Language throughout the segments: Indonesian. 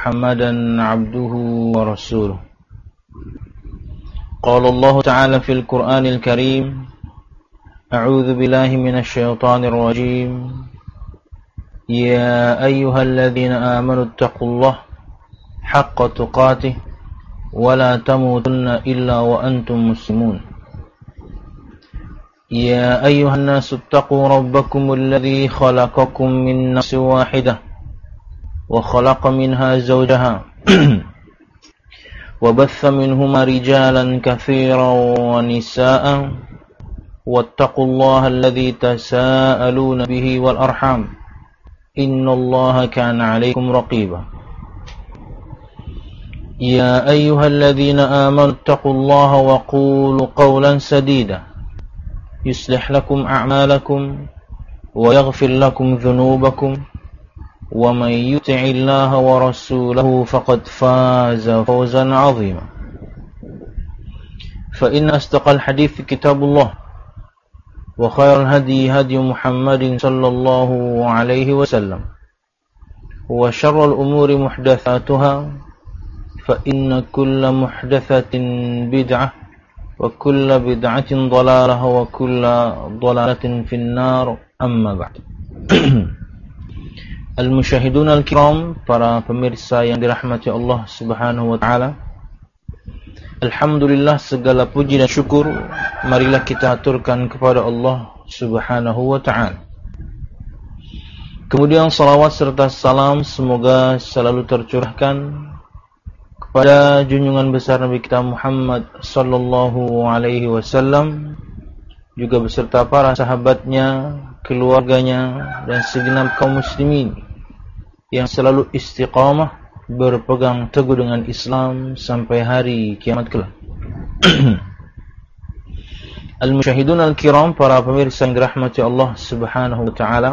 محمدا عبده ورسوله. قال الله تعالى في القرآن الكريم: أعوذ بالله من الشيطان الرجيم. يا أيها الذين آمنوا اتقوا الله حق تقاته ولا تموتن إلا وأنتم مسلمون. يا أيها الناس اتقوا ربكم الذي خلقكم من نفس واحدة وخلق منها زوجها وبث منهما رجالا كثيرا ونساء واتقوا الله الذي تساءلون به والأرحام إن الله كان عليكم رقيبا. يا أيها الذين آمنوا اتقوا الله وقولوا قولا سديدا يصلح لكم أعمالكم ويغفر لكم ذنوبكم ومن يطع الله ورسوله فقد فاز فوزا عظيما. فإن أصدق الحديث كتاب الله وخير الهدي هدي محمد صلى الله عليه وسلم وشر الأمور محدثاتها فإن كل محدثة بدعة وكل بدعة ضلالة وكل ضلالة في النار. أما بعد. Al-musyahidun al-kiram, para pemirsa yang dirahmati Allah Subhanahu wa taala. Alhamdulillah, segala puji dan syukur marilah kita aturkan kepada Allah Subhanahu wa taala. Kemudian salawat serta salam semoga selalu tercurahkan kepada junjungan besar Nabi kita Muhammad sallallahu alaihi wasallam, juga beserta para sahabatnya, keluarganya, dan segenap kaum muslimin yang selalu istiqamah berpegang teguh dengan Islam sampai hari kiamat kelak. Al-musyahidun al-kiram, para pemirsa yang dirahmati Allah Subhanahu wa taala.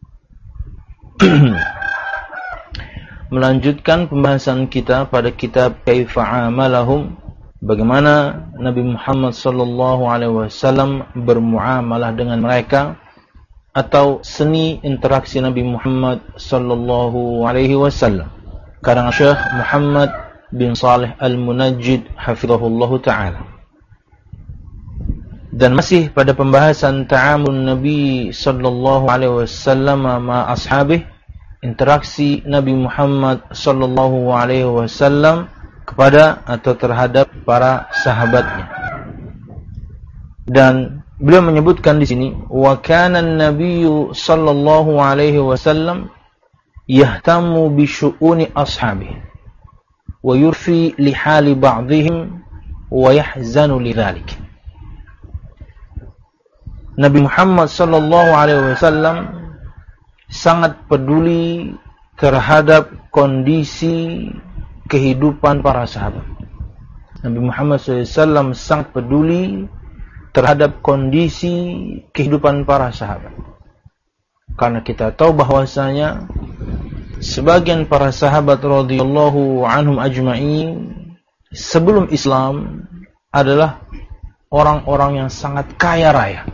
Melanjutkan pembahasan kita pada kitab Kaifa Amalahum, bagaimana Nabi Muhammad sallallahu alaihi wasallam bermuamalah dengan mereka, atau seni interaksi Nabi Muhammad sallallahu alaihi wasallam, karangan Syekh Muhammad bin Salih Al-Munajjid hafizahullahu taala. Dan masih pada pembahasan ta'amul Nabi sallallahu alaihi wasallam ma ashabih, interaksi Nabi Muhammad sallallahu alaihi wasallam kepada atau terhadap para sahabatnya. Dan beliau menyebutkan di sini, wa kana an-nabiyyu sallallahu alaihi wasallam yahtamu bi syu'uni ashabihi wa yurfi li hali ba'dihim wa yahzanu lidzalik. Nabi Muhammad sallallahu alaihi wasallam sangat peduli terhadap kondisi kehidupan para sahabat. Nabi Muhammad SAW sangat peduli terhadap kondisi kehidupan para sahabat. Karena kita tahu bahwasanya sebagian para sahabat radhiyallahu anhum ajma'in sebelum Islam adalah orang-orang yang sangat kaya raya.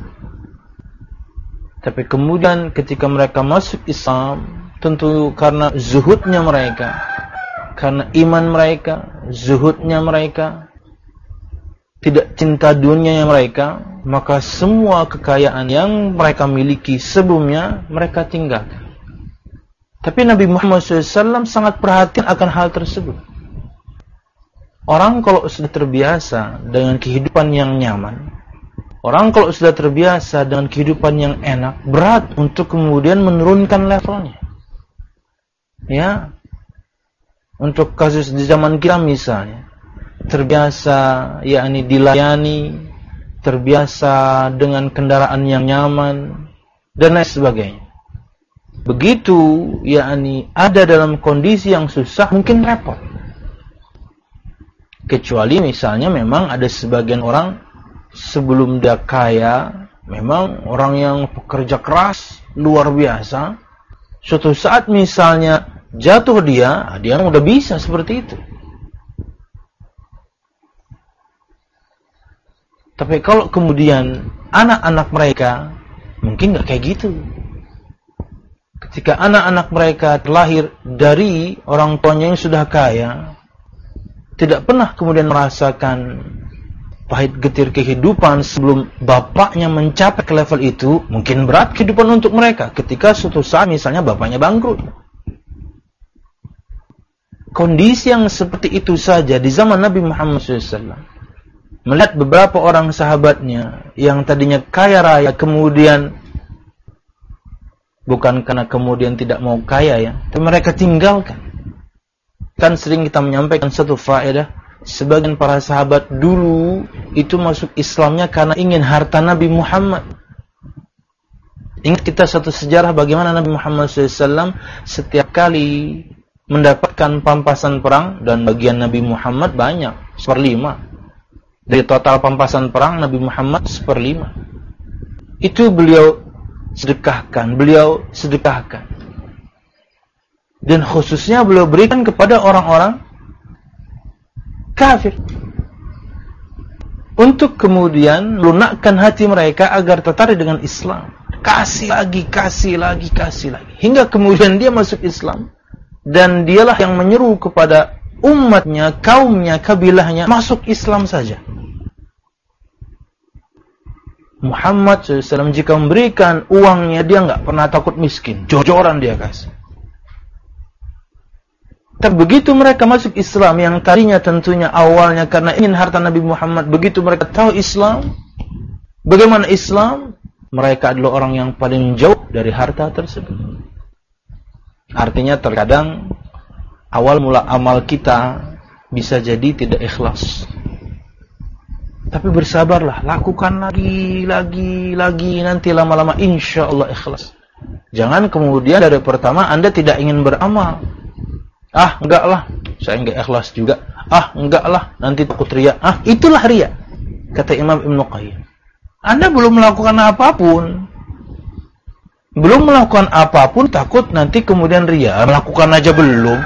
Tapi kemudian ketika mereka masuk Islam, tentu karena zuhudnya mereka, karena iman mereka, zuhudnya mereka, tidak cinta dunianya mereka, maka semua kekayaan yang mereka miliki sebelumnya mereka tinggalkan. Tapi Nabi Muhammad SAW sangat perhatian akan hal tersebut. Orang kalau sudah terbiasa dengan kehidupan yang nyaman, orang kalau sudah terbiasa dengan kehidupan yang enak, berat untuk kemudian menurunkan levelnya. Ya, untuk kasus di zaman kita misalnya, terbiasa yakni dilayani, terbiasa dengan kendaraan yang nyaman dan lain sebagainya. Begitu yakni ada dalam kondisi yang susah, mungkin repot. Kecuali misalnya memang ada sebagian orang sebelum dia kaya, memang orang yang pekerja keras luar biasa. Suatu saat misalnya jatuh dia udah bisa seperti itu. Tapi kalau kemudian anak-anak mereka mungkin nggak kayak gitu. ketika anak-anak mereka terlahir dari orang tuanya yang sudah kaya, tidak pernah kemudian merasakan pahit getir kehidupan sebelum bapaknya mencapai ke level itu, mungkin berat kehidupan untuk mereka ketika suatu saat misalnya bapaknya bangkrut. Kondisi yang seperti itu saja di zaman Nabi Muhammad SAW. Melihat beberapa orang sahabatnya yang tadinya kaya raya, kemudian bukan karena kemudian tidak mau kaya ya, tapi mereka tinggalkan. Kan sering kita menyampaikan satu faedah, sebagian para sahabat dulu itu masuk Islamnya karena ingin harta Nabi Muhammad. Ingat kita satu sejarah bagaimana Nabi Muhammad SAW setiap kali mendapatkan pampasan perang, dan bagian Nabi Muhammad banyak, 1/5. Dari total pampasan perang Nabi Muhammad 1/5. Itu beliau sedekahkan. Dan khususnya beliau berikan kepada orang-orang kafir, untuk kemudian melunakkan hati mereka agar tertarik dengan Islam. Kasih lagi. Hingga kemudian dia masuk Islam. Dan dialah yang menyeru kepada umatnya, kaumnya, kabilahnya masuk Islam saja. Muhammad SAW jika memberikan uangnya, dia nggak pernah takut miskin, jor-joran dia kasih. Tapi begitu mereka masuk Islam, yang tadinya tentunya awalnya karena ingin harta Nabi Muhammad, begitu mereka tahu Islam, bagaimana Islam, mereka adalah orang yang paling jauh dari harta tersebut. Artinya terkadang awal mula amal kita bisa jadi tidak ikhlas. Tapi bersabarlah, lakukan lagi, nanti lama-lama insya Allah ikhlas. Jangan kemudian dari pertama Anda tidak ingin beramal. Enggak lah, saya enggak ikhlas juga. Enggak lah, nanti takut riya. Itulah riya, kata Imam Ibn Qayyim. Anda belum melakukan apapun, takut nanti kemudian riya. Melakukan aja belum.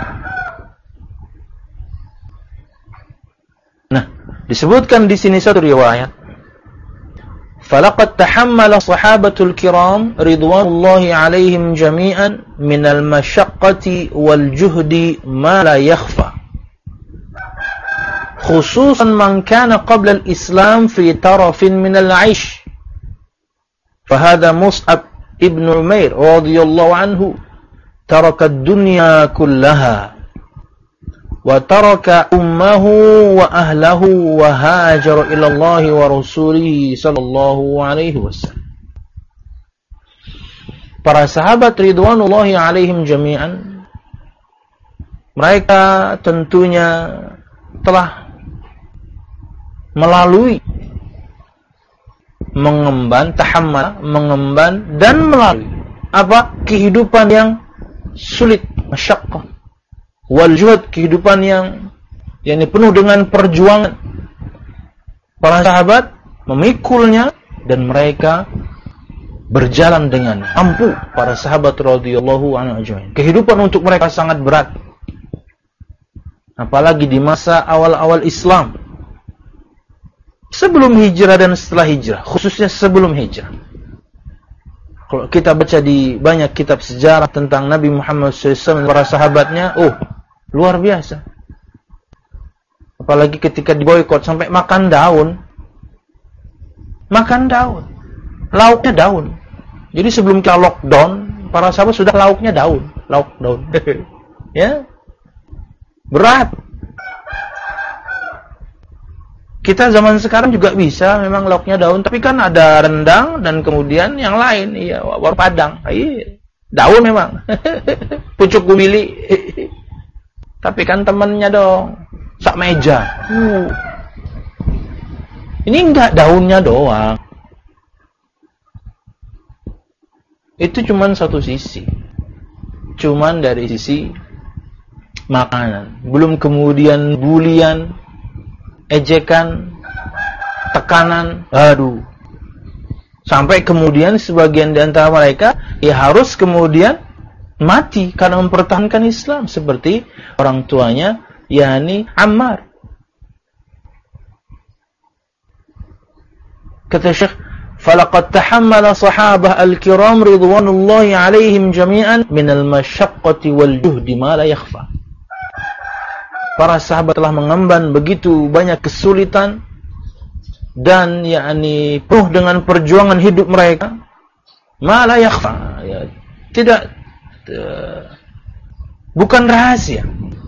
Nah, disebutkan di sini satu riwayat. Falaqad tahammala sahabatul kiram ridwanullahi alaihim jami'an minal masyaqqati wal juhdi ma la yakhfa. Khususan man kana qabla al-Islam fi tarafin minal 'aish. Fahada Mus'ab ibn Umair radhiyallahu anhu taraka ad-dunya kullaha wa taraka ummahu wa ahlahu wa hajara ila Allah wa rasulihi sallallahu alaihi wasallam. Para sahabat ridwanullahi alaihim jami'an, mereka tentunya telah melalui, mengemban dan melalui kehidupan yang sulit, masyaqqah, wal juhd, kehidupan yang penuh dengan perjuangan. Para sahabat memikulnya dan mereka berjalan dengan ampuh. Para sahabat radhiyallahu anhum ajmain, kehidupan untuk mereka sangat berat, apalagi di masa awal-awal Islam, sebelum hijrah dan setelah hijrah, khususnya sebelum hijrah. Kalau kita baca di banyak kitab sejarah tentang Nabi Muhammad SAW dan para sahabatnya, luar biasa. Apalagi ketika diboikot sampai makan daun, lauknya daun. Jadi sebelum kita lockdown, para sahabat sudah lauknya daun. Ya, berat. Kita zaman sekarang juga bisa memang lauknya daun, tapi kan ada rendang dan kemudian yang lain, war padang. Daun memang. Pucuk gumili. Tapi kan temennya dong, sak meja. Ini enggak daunnya doang. Itu cuman satu sisi. Cuman dari sisi makanan. Belum kemudian bulian, ejekan, tekanan, sampai kemudian sebagian di antara mereka harus kemudian mati karena mempertahankan Islam, seperti orang tuanya yakni Ammar. Kata Syekh, falaqad tahammala sahabah al-kiram ridwanullahi alaihim jami'an minal masyaqqati wal juhdi ma la yakhfa. Para sahabat telah mengemban begitu banyak kesulitan dan penuh dengan perjuangan hidup mereka, ma la yakhfa, ya, tidak bukan rahasia.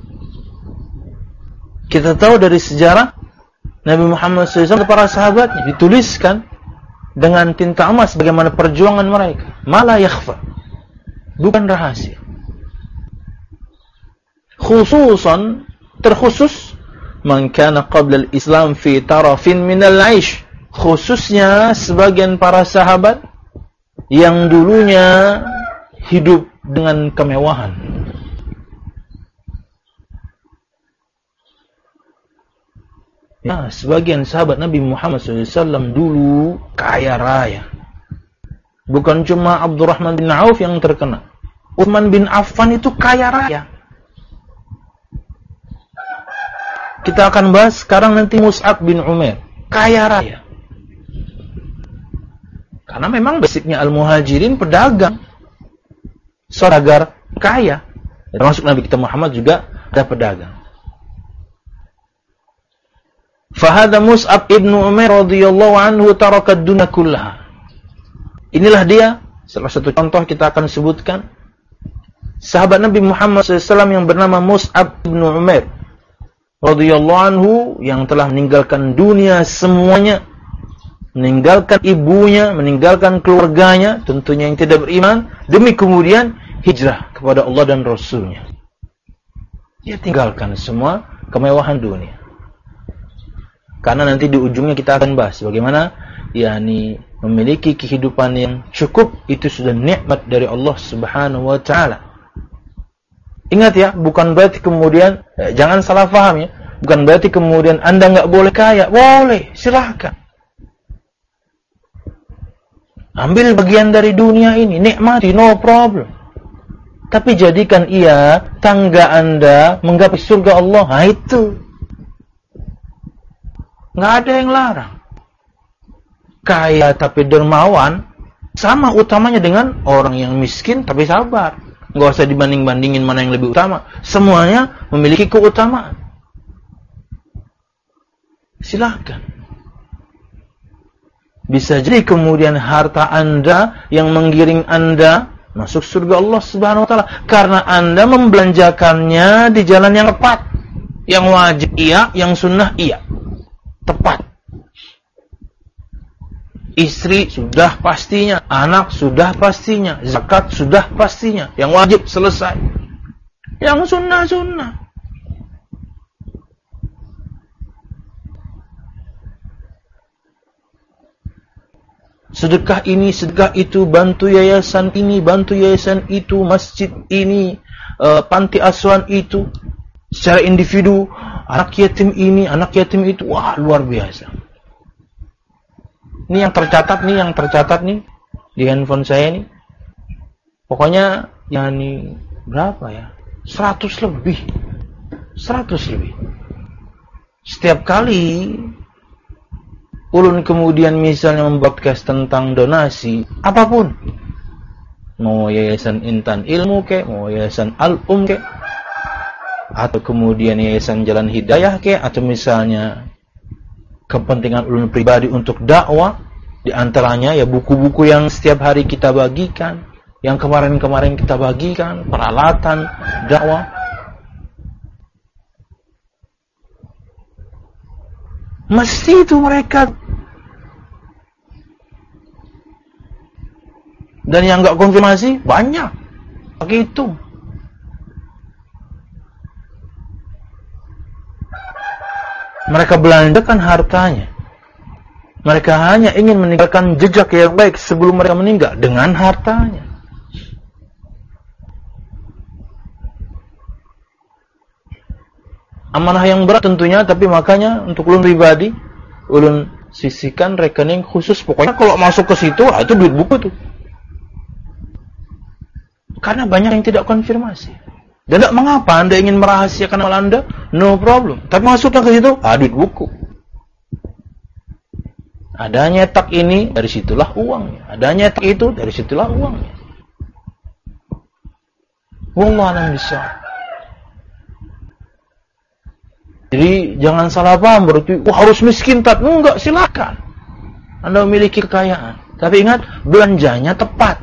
Kita tahu dari sejarah Nabi Muhammad SAW, para sahabatnya, dituliskan dengan tinta emas bagaimana perjuangan mereka. Ma la yakhfa, bukan rahasia. Khususan, terkhusus, man kana qabla al-Islam fi tarafin min al-aish, khususnya sebagian para sahabat yang dulunya hidup dengan kemewahan. Ya, sebagian sahabat Nabi Muhammad SAW dulu kaya raya. Bukan cuma Abdurrahman bin Auf yang terkena. Utsman bin Affan itu kaya raya. Kita akan bahas sekarang nanti Mus'ab bin Umair, kaya raya. Karena memang basicnya Al-Muhajirin pedagang, saudagar kaya. Termasuk Nabi kita Muhammad juga ada pedagang. Fahadha Mus'ab ibn Umair radhiyallahu anhu taraka ad-dunya kullaha. Inilah dia, salah satu contoh kita akan sebutkan. Sahabat Nabi Muhammad SAW yang bernama Mus'ab ibn Umair radhiyallahu anhu, yang telah meninggalkan dunia semuanya, meninggalkan ibunya, meninggalkan keluarganya, tentunya yang tidak beriman, demi kemudian hijrah kepada Allah dan Rasulnya. Dia tinggalkan semua kemewahan dunia. Karena nanti di ujungnya kita akan bahas bagaimana memiliki kehidupan yang cukup itu sudah nikmat dari Allah Subhanahu wa taala. Ingat ya, bukan berarti kemudian jangan salah paham ya. Bukan berarti kemudian Anda enggak boleh kaya. Boleh, silakan. Ambil bagian dari dunia ini, nikmati, no problem. Tapi jadikan ia tangga Anda menggapai surga Allah. Nah, itu nggak ada yang larang. Kaya tapi dermawan sama utamanya dengan orang yang miskin tapi sabar. Nggak usah dibanding-bandingin mana yang lebih utama. Semuanya memiliki keutamaan. Silakan. Bisa jadi kemudian harta Anda yang menggiring Anda masuk surga Allah Subhanahu wa taala karena Anda membelanjakannya di jalan yang tepat. Yang wajib iya, yang sunnah iya. Tepat. Istri sudah pastinya, anak sudah pastinya, zakat sudah pastinya, yang wajib selesai. Yang sunnah-sunnah. Sedekah ini, sedekah itu, bantu yayasan ini, bantu yayasan itu, masjid ini, panti asuhan itu, secara individu, anak yatim ini, anak yatim itu, wah luar biasa. Ini yang tercatat nih di handphone saya nih. Pokoknya berapa ya? 100 lebih. Setiap kali ulun kemudian misalnya membroadcast tentang donasi apapun, mau yayasan Intan Ilmu kek, mau yayasan Al-Um kek, atau kemudian yayasan Jalan Hidayah kek, atau misalnya kepentingan ulun pribadi untuk dakwah, di antaranya ya buku-buku yang setiap hari kita bagikan, yang kemarin-kemarin kita bagikan, peralatan dakwah. Mesti itu mereka. Dan yang enggak konfirmasi banyak. Pakai hitung. Mereka belanjakan hartanya. Mereka hanya ingin meninggalkan jejak yang baik sebelum mereka meninggal dengan hartanya. Amanah yang berat tentunya, tapi makanya untuk ulun pribadi, ulun sisihkan rekening khusus. Pokoknya kalau masuk ke situ, itu duit buku tuh. Karena banyak yang tidak konfirmasi. Dan tidak mengapa Anda ingin merahasiakan amal Anda, no problem. Tapi masuknya ke situ, duit buku. Ada nyetak ini, dari situlah uangnya. Ada nyetak itu, dari situlah uangnya. Wallahu a'lam bishawab. Jadi jangan salah paham berarti harus miskin enggak, silakan. Anda memiliki kekayaan, tapi ingat belanjanya tepat.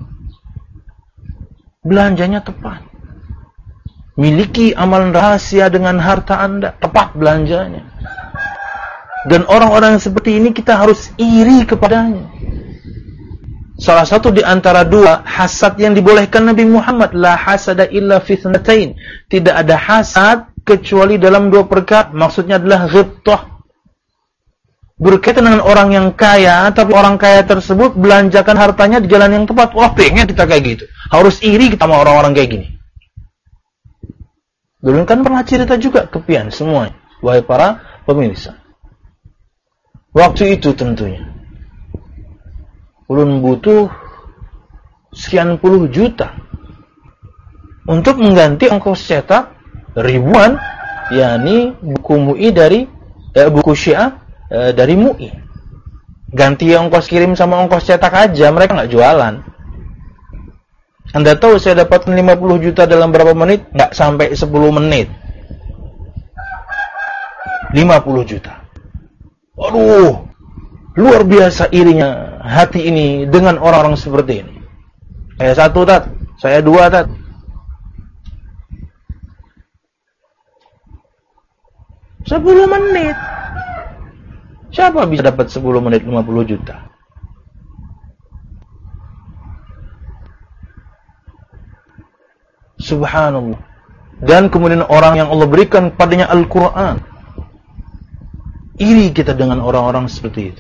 Belanjanya tepat. Miliki amalan rahasia dengan harta Anda, tepat belanjanya. Dan orang-orang yang seperti ini kita harus iri kepadanya. Salah satu di antara dua hasad yang dibolehkan Nabi Muhammad, la hasada illa fi thnatain. Tidak ada hasad kecuali dalam dua perkara. Maksudnya adalah ghibtah. Berkaitan dengan orang yang kaya, tapi orang kaya tersebut belanjakan hartanya di jalan yang tepat. Wah, pengen kita kayak gitu. Harus iri kita sama orang-orang kayak gini. Dulu kan pernah cerita juga ke pian semuanya, wahai para pemirsa. Waktu itu tentunya ulun butuh sekian puluh juta untuk mengganti ongkos cetak ribuan, yakni buku MUI dari buku Syiah dari MUI. Ganti ongkos kirim sama ongkos cetak aja, mereka nggak jualan. Anda tahu saya dapat 50 juta dalam berapa menit? Nggak sampai 10 menit. 50 juta. Aduh, luar biasa irinya hati ini dengan orang-orang seperti ini. Saya satu, Tat. Saya dua, Tat. Sepuluh menit. Siapa bisa dapat 10 menit 50 juta? Subhanallah. Dan kemudian orang yang Allah berikan padanya Al-Quran. Iri kita dengan orang-orang seperti itu.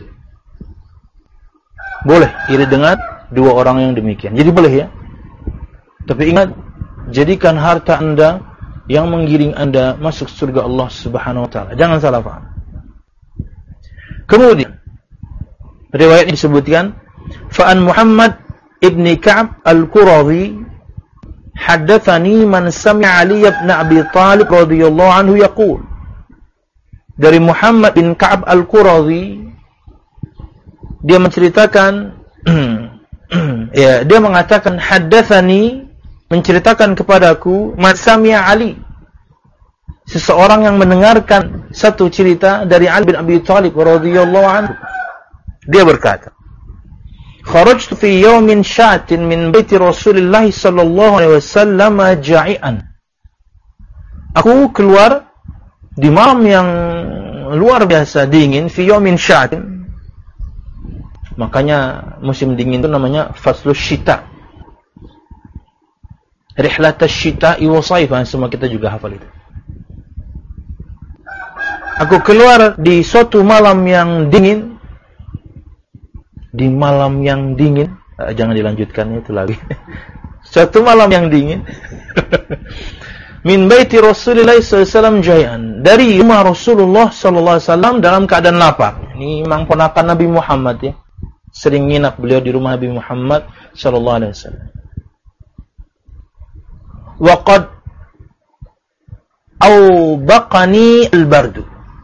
Boleh iri dengan dua orang yang demikian. Jadi boleh ya. Tapi ingat, jadikan harta Anda yang menggiring Anda masuk surga Allah Subhanahu wa taala. Jangan salah paham. Kemudian riwayat disebutkan, Fa'an Muhammad ibn Ka'ab al-Qurazi haddatsani man sami'a Ali ibn Abi Thalib radhiyallahu anhu yaqul. Dari Muhammad bin Ka'ab al-Qurazi, dia menceritakan ya, dia mengatakan haddatsani, menceritakan kepadaku, man sami'a Ali, seseorang yang mendengarkan satu cerita dari Ali bin Abi Thalib radhiyallahu anhu. Dia berkata, kharajtu fi yawmin syatin min baiti Rasulillah sallallahu alaihi wasallam ja'ian. Aku keluar di malam yang luar biasa dingin, fi yawmin syatin. Makanya musim dingin itu namanya faslus syita. Rihlatas syita'i wa sayf, semua kita juga hafal itu. Aku keluar di suatu malam yang dingin. Di malam yang dingin, jangan dilanjutkan itu lagi. Suatu malam yang dingin. Min baiti Rasulullah SAW jay'an. Dari rumah Rasulullah SAW dalam keadaan lapar. Ini memang ponakan Nabi Muhammad ya. Sering nginap beliau di rumah Nabi Muhammad SAW. Waqad awbaqani al-bardu.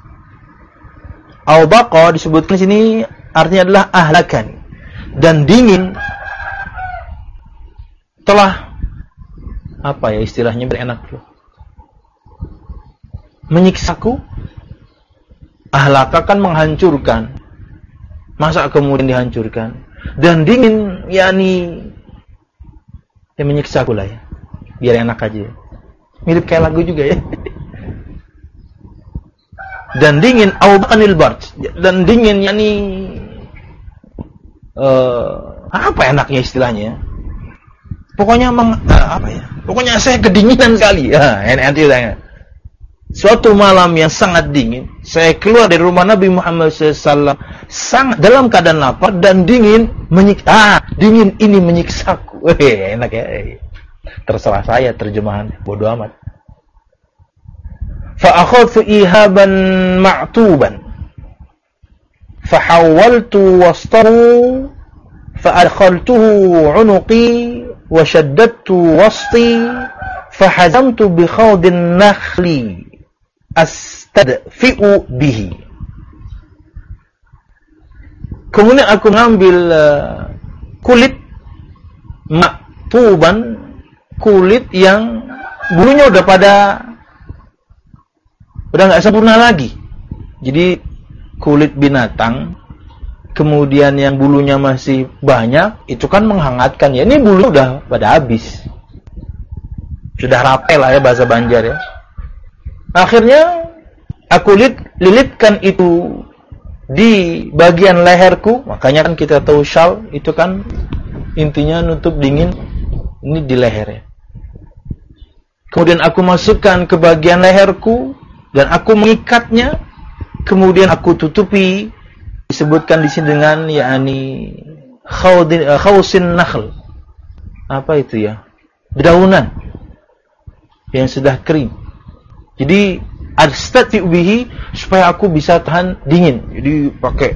Awbaqa disebutkan sini artinya adalah ahlakan, dan dingin telah apa ya istilahnya berenak tuh, menyiksaku. Ahlaka kan menghancurkan, masa kemudian dihancurkan, dan dingin yakni ya menyiksaku lah ya, biar enak aja. Mirip kayak lagu juga ya. Dan dingin awbaqanil bard, dan dingin yakni apa enaknya istilahnya, pokoknya apa ya, pokoknya saya kedinginan sekali ya. Nanti suatu malam yang sangat dingin, saya keluar dari rumah Nabi Muhammad SAW sangat dalam keadaan lapar dan dingin dingin ini menyiksaku. Enak ya. Terserah saya terjemahan, bodoh amat. فأخذت إيهابا معتوبا فحولت وسطه فأدخلته عنقي وشددت وسطي فحزمت بخوض النخل أستدفئ به. Kemudian aku ngambil kulit maktuban, kulit yang bulunya udah nggak sempurna lagi. Jadi kulit binatang, kemudian yang bulunya masih banyak, itu kan menghangatkan ya. Ini bulu udah pada habis, sudah rapai lah ya bahasa Banjar ya. Akhirnya aku lilitkan itu di bagian leherku. Makanya kan kita tahu syal itu kan intinya nutup dingin, ini di leher ya. Kemudian aku masukkan ke bagian leherku dan aku mengikatnya. Kemudian aku tutupi, disebutkan di sini dengan yakni khawsin nakhl. Apa itu ya? Dedaunan yang sudah kering. Jadi astati bihi, supaya aku bisa tahan dingin. Jadi pakai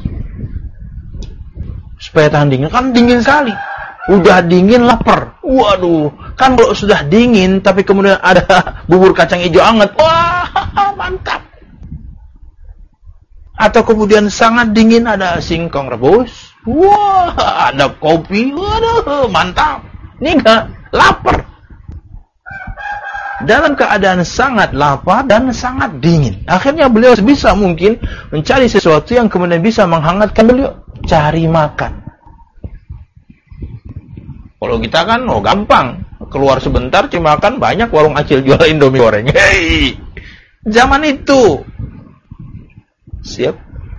supaya tahan dingin. Kan dingin sekali. Udah dingin lapar. Waduh, kan kalau sudah dingin tapi kemudian ada bubur kacang hijau hangat. Wah, mantap. Atau kemudian sangat dingin ada singkong rebus. Wah, ada kopi. Waduh, mantap. Ini enggak lapar. Dalam keadaan sangat lapar dan sangat dingin. Akhirnya beliau sebisa mungkin mencari sesuatu yang kemudian bisa menghangatkan beliau. Cari makan. Kalau kita kan, gampang. Keluar sebentar, cari makan, banyak warung acil jual Indomie goreng. Hei! Zaman itu. Siap.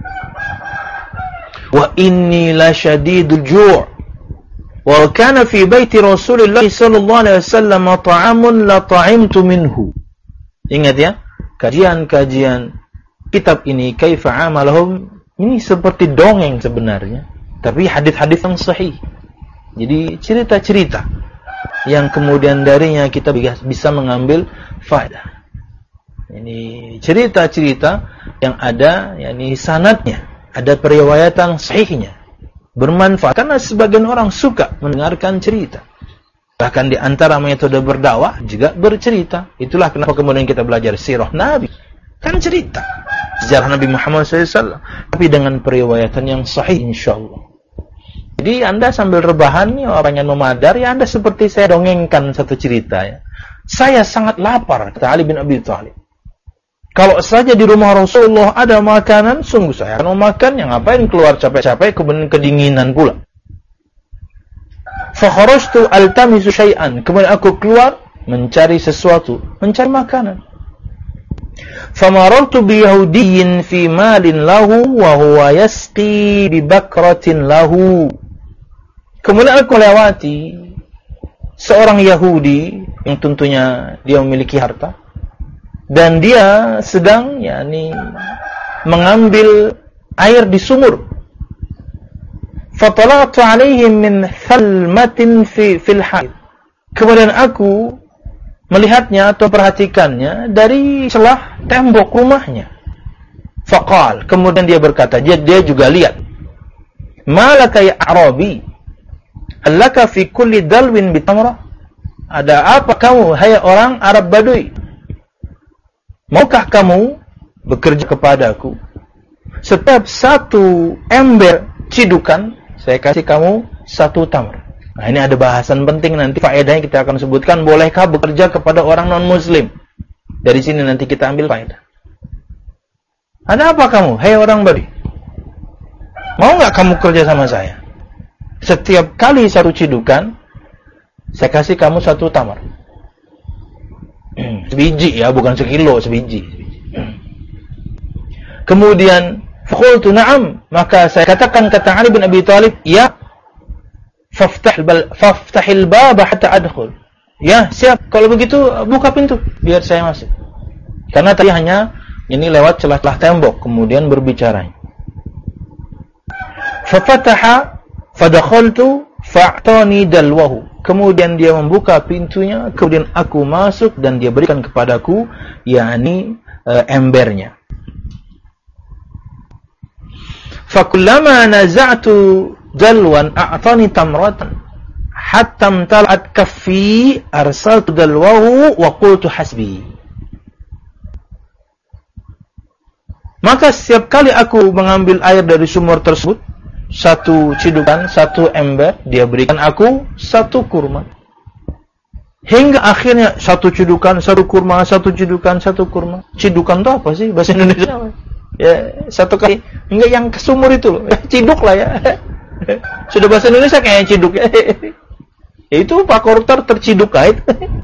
Wa inni la syadidul ju'. Wa kana fi baiti Rasulullah sallallahu alaihi wasallam ta'amun la ta'imtu minhu. Ingat ya, kajian-kajian kitab ini kaifa amalahum ini seperti dongeng sebenarnya, tapi hadis-hadis yang sahih. Jadi cerita-cerita yang kemudian darinya kita bisa mengambil faedah. Ini cerita-cerita yang ada yakni sanadnya, ada periwayatan sahihnya. Bermanfaat karena sebagian orang suka mendengarkan cerita. Bahkan di antara metode berdakwah juga bercerita. Itulah kenapa kemudian kita belajar sirah Nabi. Kan cerita sejarah Nabi Muhammad SAW, tapi dengan periwayatan yang sahih insyaallah. Jadi Anda sambil rebahan nih, orang yang memadar, ya Anda seperti saya dongengkan satu cerita ya. Saya sangat lapar, kata Ali bin Abi Thalib. Kalau saja di rumah Rasulullah ada makanan, sungguh saya akan memakan. Yang ngapain keluar capek-capek, kemudian kedinginan pula. Fakharajtu altamisu syai'an. Kemudian aku keluar mencari sesuatu, mencari makanan. Famarartu bi yahudiyyin fi malin lahu wa huwa yasqi bi bakratin lahu. Kemudian aku lewati seorang Yahudi yang tentunya dia memiliki harta dan dia sedang yakni mengambil air di sumur. Fatala'tu 'alaihim min thalmatin fil haid. Kemudian aku melihatnya atau perhatikannya dari celah tembok rumahnya. Faqal, kemudian dia berkata, dia juga lihat. Malaka ya Arabi, allaka fi kulli dalwin bitamrah. Ada apa kamu, hai orang Arab Badui? Maukah kamu bekerja kepadaku? Setiap satu ember cidukan, saya kasih kamu satu tamr. Nah, ini ada bahasan penting nanti, faedahnya kita akan sebutkan. Bolehkah bekerja kepada orang non-muslim? Dari sini nanti kita ambil faedah. Ada apa kamu, hai orang Badui? Mau nggak kamu kerja sama saya? Setiap kali satu cidukan, saya kasih kamu satu tamar. Sebiji ya, bukan sekilo, sebiji. Kemudian, faqultu na'am, maka saya katakan, kata Ali bin Abi Thalib, ya, faftahil baba hatta adkhul. Ya, siap. Kalau begitu buka pintu biar saya masuk. Karena tadi hanya ini lewat celah-celah tembok, kemudian berbicara. Fafataha fadakhaltu fa'tani dalwahu. Kemudian dia membuka pintunya, kemudian aku masuk dan dia berikan kepadaku yakni embernya. Fakullama naza'tu dalwan a'tani tamratan hatta imtala'at kaffi arsaltu dalwahu wa qultu hasbi. Maka setiap kali aku mengambil air dari sumur tersebut, satu cidukan, satu ember, dia berikan aku satu kurma. Hingga akhirnya satu cidukan, satu kurma, satu cidukan, satu kurma. Cidukan itu apa sih bahasa Indonesia? Ya, satu kali. Hingga yang kesumur itu loh. Ciduk lah ya. Sudah bahasa Indonesia kayaknya ciduk ya. Itu Pak Koruptor terciduk kait.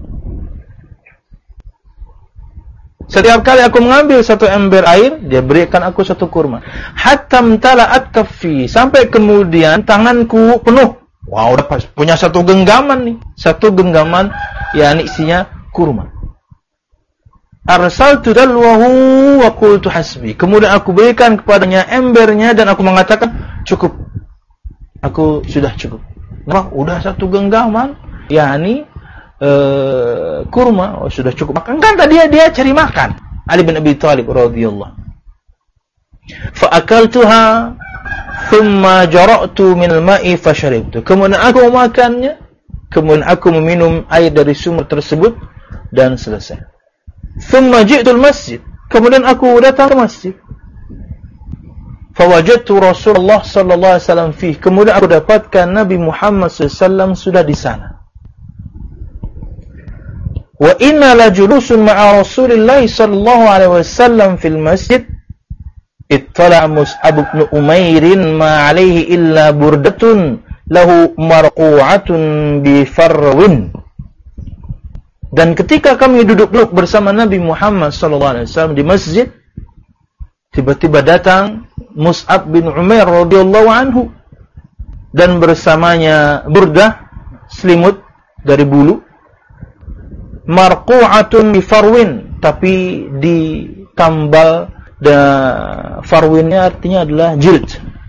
Setiap kali aku mengambil satu ember air, dia berikan aku satu kurma. Hatta tala'at kaffi, sampai kemudian tanganku penuh. Wah, udah punya satu genggaman nih. Satu genggaman, yakni isinya kurma. Arsaltu dalwahu wa qultu hasbi. Kemudian aku berikan kepadanya embernya dan aku mengatakan, cukup. Aku sudah cukup. Wah, udah satu genggaman, yakni kurma, sudah cukup makan. Kan tadi dia cari makan. Ali bin Abi Thalib radhiyallahu. Fa akaltuha thumma jara'tu min al-ma'i fa sharibtu. Kemudian aku memakannya, kemudian aku meminum air dari sumber tersebut dan selesai. Thumma ji'tu al-masjid. Kemudian aku datang ke masjid. Fa wajadtu Rasulullah sallallahu alaihi wasallam fihi. Kemudian aku dapatkan Nabi Muhammad sallallahu alaihi wasallam sudah di sana. Wa inna la julusun ma'a Rasulillah sallallahu alaihi wasallam fil masjid. Ittala Mus'ab bin Umair ma alaihi illa burdatun lahu marqu'atun bi farwin. Dan ketika kami duduk bersama Nabi Muhammad sallallahu alaihi wasallam di masjid, tiba-tiba datang Mus'ab bin Umair radhiyallahu anhu dan bersamanya burdah, selimut dari bulu, marqu'atun bi farwin, tapi ditambal, farwinnya artinya adalah jild.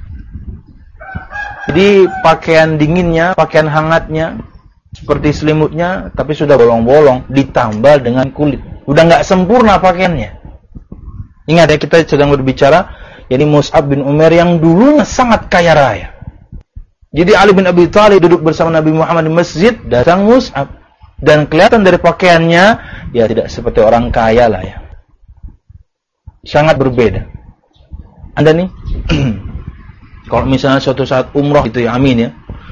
Jadi pakaian dinginnya, pakaian hangatnya seperti selimutnya, tapi sudah bolong-bolong, ditambal dengan kulit. Udah nggak sempurna pakaiannya. Ingat ya, kita sedang berbicara yakni Mus'ab bin Umair yang dulunya sangat kaya raya. Jadi Ali bin Abi Thalib duduk bersama Nabi Muhammad di masjid, datang Mus'ab. Dan kelihatan dari pakaiannya, ya tidak seperti orang kaya lah ya. Sangat berbeda. Anda nih, kalau misalnya suatu saat umrah gitu ya, amin ya.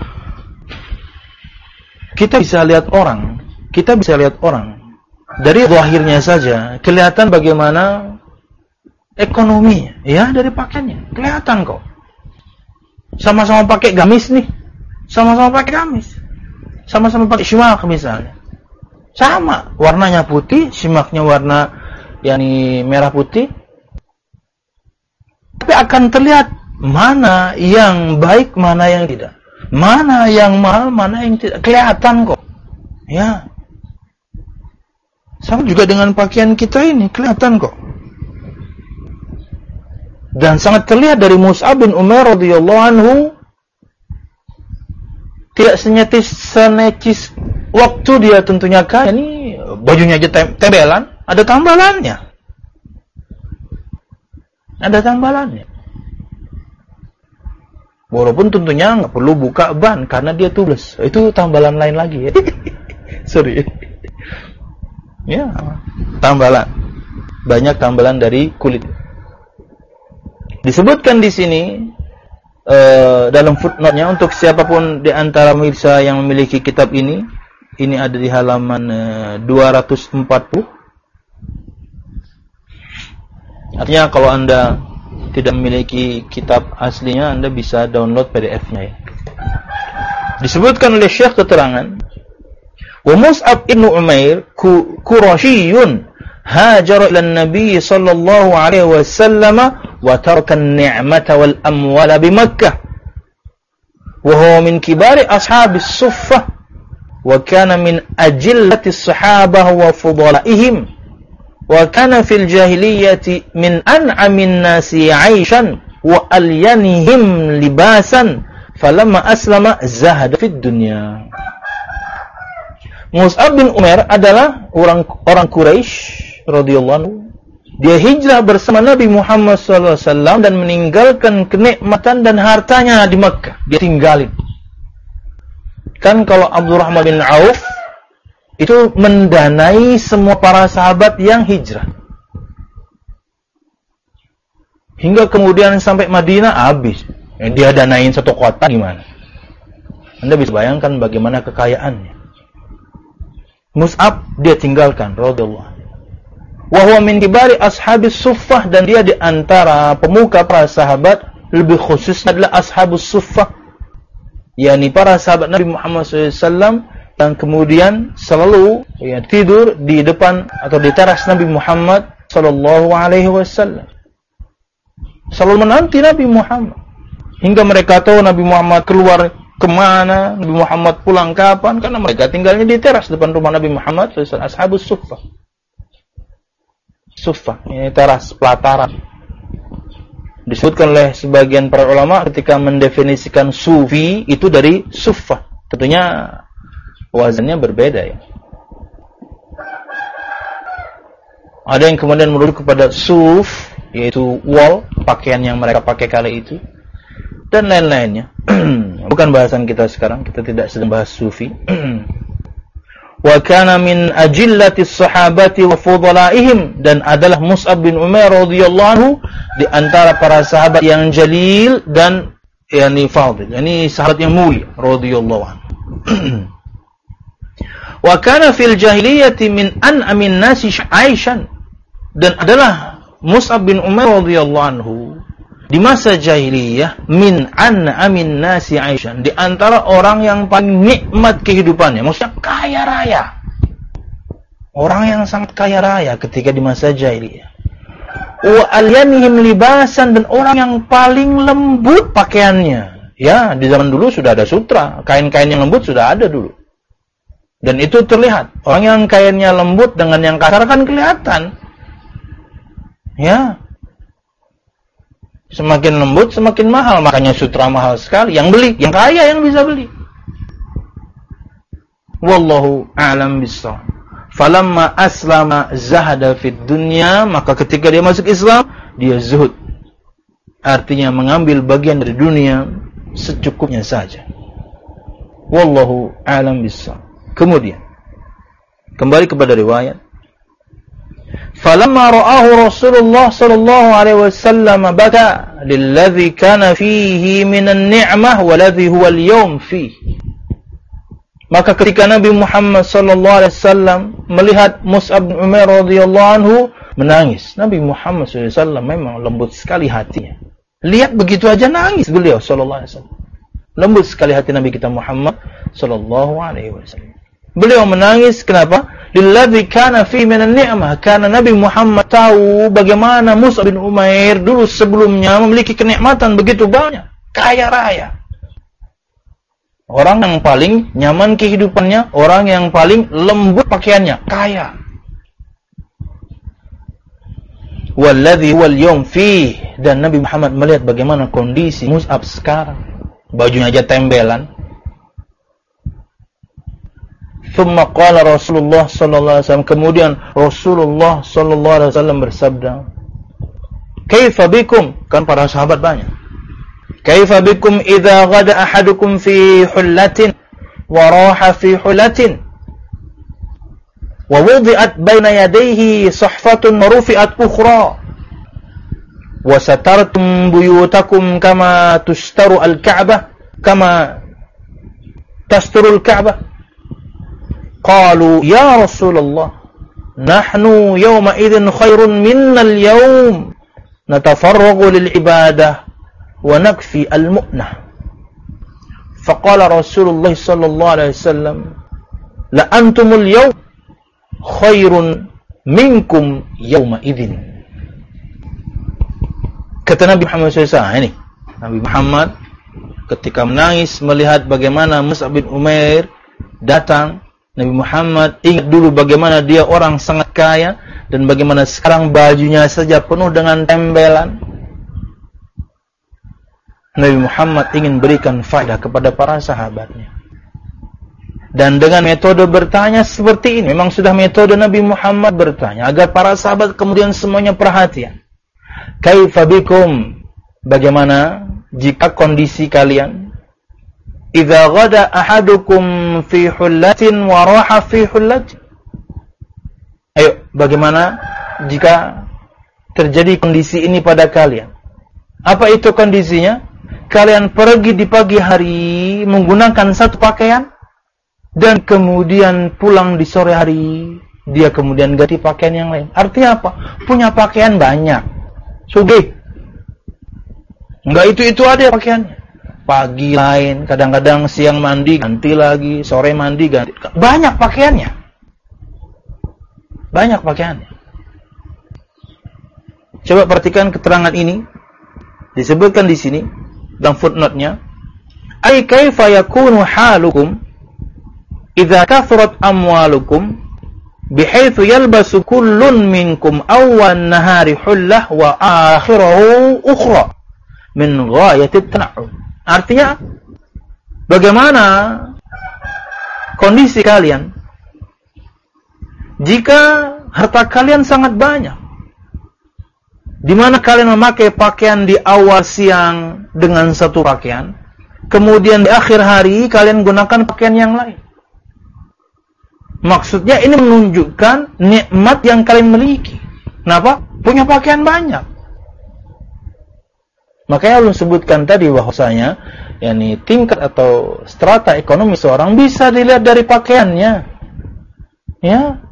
Kita bisa lihat orang dari zahirnya saja, kelihatan bagaimana ekonominya, ya dari pakaiannya, kelihatan kok. Sama-sama pakai gamis nih, sama-sama pakai syimak misalnya. Sama, warnanya putih, syimaknya warna yakni merah putih. Tapi akan terlihat mana yang baik, mana yang tidak. Mana yang mahal, mana yang tidak. Kelihatan kok. Ya. Sama juga dengan pakaian kita ini, kelihatan kok. Dan sangat terlihat dari Mus'ab bin Umair radhiyallahu anhu, tidak senecis waktu dia tentunya kaya. Ini bajunya aja tembelan, ada tambalannya. Walaupun tentunya nggak perlu buka ban karena dia tubeless. Itu tambalan lain lagi ya. Sorry. Ya, tambalan. Banyak tambalan dari kulit. Disebutkan di sini dalam footnote-nya, untuk siapapun di antara pemirsa yang memiliki kitab ini ada di halaman 240. Artinya kalau Anda tidak memiliki kitab aslinya, Anda bisa download PDF-nya ya. Disebutkan oleh Syekh keterangan, wa Mus'ab ibn Umair Qurashiyun hajara ila Nabi sallallahu alaihi wasallam wa taraka an-ni'mata wal amwala bi Makkah. Wa huwa min kibari ashabis suffah wa kana min ajillati as-sahabah wa fudalaihim. Wa kana fil jahiliyyati min an'amin nasi 'aishan wa alyanihim libasan. Falamma aslama zahada fid dunya. Mus'ab bin Umair adalah orang Quraisy radhiyallahu anhu. Dia hijrah bersama Nabi Muhammad SAW dan meninggalkan kenikmatan dan hartanya di Makkah. Dia tinggalin. Kan kalau Abdurrahman bin Auf itu mendanai semua para sahabat yang hijrah. Hingga kemudian sampai Madinah habis. Dia danain satu kota gimana? Anda bisa bayangkan bagaimana kekayaannya. Mus'ab dia tinggalkan radhiyallahu anhu. Wa huwa min kibari ashabis suffah, dan dia di antara pemuka para sahabat, lebih khususnya adalah ashabus suffah, yakni para sahabat Nabi Muhammad SAW yang kemudian selalu tidur di depan atau di teras Nabi Muhammad SAW. Selalu menanti Nabi Muhammad hingga mereka tahu Nabi Muhammad keluar kemana, Nabi Muhammad pulang kapan, karena mereka tinggalnya di teras depan rumah Nabi Muhammad SAW. Ashabus suffah. Suffah, ini teras pelataran. Disebutkan oleh sebagian para ulama ketika mendefinisikan sufi itu dari suffah. Tentunya wazannya berbeda ya. Ada yang kemudian merujuk kepada suf, yaitu wall, pakaian yang mereka pakai kala itu, dan lain-lainnya. Bukan bahasan kita sekarang, kita tidak sedang bahas sufi. Wa kana min ajillatis sahabati wa fudalaihim, dan adalah Mus'ab bin Umair radhiyallahu anhu di antara para sahabat yang jalil dan yakni fadil, yakni sahabat yang mulia radhiyallahu anhu. Wa kana fil jahiliyati min an'amin nasi 'aishan, dan adalah Mus'ab bin Umair radhiyallahu anhu di masa jahiliyah min an'amin nasi 'aishan, di antara orang yang paling nikmat kehidupannya, maksudnya kaya raya. Orang yang sangat kaya raya ketika di masa jahiliyah. Wa alyanihim libasan, dan orang yang paling lembut pakaiannya. Ya, di zaman dulu sudah ada sutra, kain-kain yang lembut sudah ada dulu. Dan itu terlihat. Orang yang kainnya lembut dengan yang kasar kan kelihatan. Ya. Semakin lembut semakin mahal, makanya sutra mahal sekali. Yang beli, yang kaya yang bisa beli. Wallahu a'lam bissawab. Falamma aslama zahada fid dunya, maka ketika dia masuk Islam, dia zuhud. Artinya mengambil bagian dari dunia secukupnya saja. Wallahu a'lam bissawab. Kemudian kembali kepada riwayat. Falamma ra'ahu Rasulullah sallallahu alaihi wasallam baka lilladhi kana fihi minan ni'mah waladhi huwa al-yawm fihi. Maka ketika Nabi Muhammad sallallahu alaihi wasallam melihat Mus'ab bin Umair radhiyallahu anhu menangis, Nabi Muhammad sallallahu alaihi wasallam memang lembut sekali hatinya. Lihat begitu aja nangis beliau sallallahu alaihi wasallam. Lembut sekali hati Nabi kita Muhammad sallallahu alaihi wasallam. Beliau menangis kenapa? Lilladzi kana fi minan ni'mah, karena Nabi Muhammad tahu bagaimana Mus'ab bin Umair dulu sebelumnya memiliki kenikmatan begitu banyak, kaya raya. Orang yang paling nyaman kehidupannya, orang yang paling lembut pakaiannya, kaya. Walladzi huwal yawm fi, dan Nabi Muhammad melihat bagaimana kondisi Mus'ab sekarang. Bajunya aja tembelan. Thumma qala Rasulullah sallallahu alaihi wasallam, kemudian Rasulullah sallallahu alaihi wasallam bersabda, "Kaifa bikum?" Kan para sahabat banyak. "Kaifa bikum idza ghada ahadukum fi hullatin wa raha fi hullatin wa wudi'at baina yadayhi sahfatun wa rufi'at ukhra wa satartum buyutakum kama tustaru al-Ka'bah kama tasturu al-Ka'bah." Qalu ya Rasulullah, nahnu yawma idzin khairun minna al-yawm natafarragu lil ibadah wa nakfi al-mu'nah. Faqala Rasulullah sallallahu alaihi wasallam, la antumul yawm khairun minkum yawma idzin. Kata Nabi Muhammad SAW, ini Nabi Muhammad ketika menangis melihat bagaimana Mus'ab bin Umair datang, Nabi Muhammad ingat dulu bagaimana dia orang sangat kaya dan bagaimana sekarang bajunya saja penuh dengan tembelan. Nabi Muhammad ingin berikan faedah kepada para sahabatnya. Dan dengan metode bertanya seperti ini, memang sudah metode Nabi Muhammad bertanya agar para sahabat kemudian semuanya perhatian. Kaifa bikum? Bagaimana jika kondisi kalian? Idza ghada ahadukum fi hullatin wa raha fi hullatin. Ayo, bagaimana jika terjadi kondisi ini pada kalian? Apa itu kondisinya? kalian pergi di pagi hari menggunakan satu pakaian, dan kemudian pulang di sore hari, dia kemudian ganti pakaian yang lain. Artinya apa? Punya pakaian banyak, sugih. Enggak itu ada pakaiannya. Pagi lain, kadang-kadang siang mandi, ganti lagi, sore mandi, ganti. Banyak pakaiannya. Banyak pakaiannya. Coba perhatikan keterangan ini. Disebutkan di sini dalam footnote-nya, ay kaifa yakunu halukum idza kathurat amwalukum bihaitsu yalbasu kullun minkum awwan nahari hullah wa akhirahu ukhra min ghayati at-tan'um. Artinya, bagaimana kondisi kalian jika harta kalian sangat banyak, di mana kalian memakai pakaian di awal siang dengan satu pakaian, kemudian di akhir hari kalian gunakan pakaian yang lain. Maksudnya ini menunjukkan nikmat yang kalian miliki. Kenapa? Punya pakaian banyak. Makanya Allah sebutkan tadi bahwasanya yakni tingkat atau strata ekonomi seorang bisa dilihat dari pakaiannya. Ya.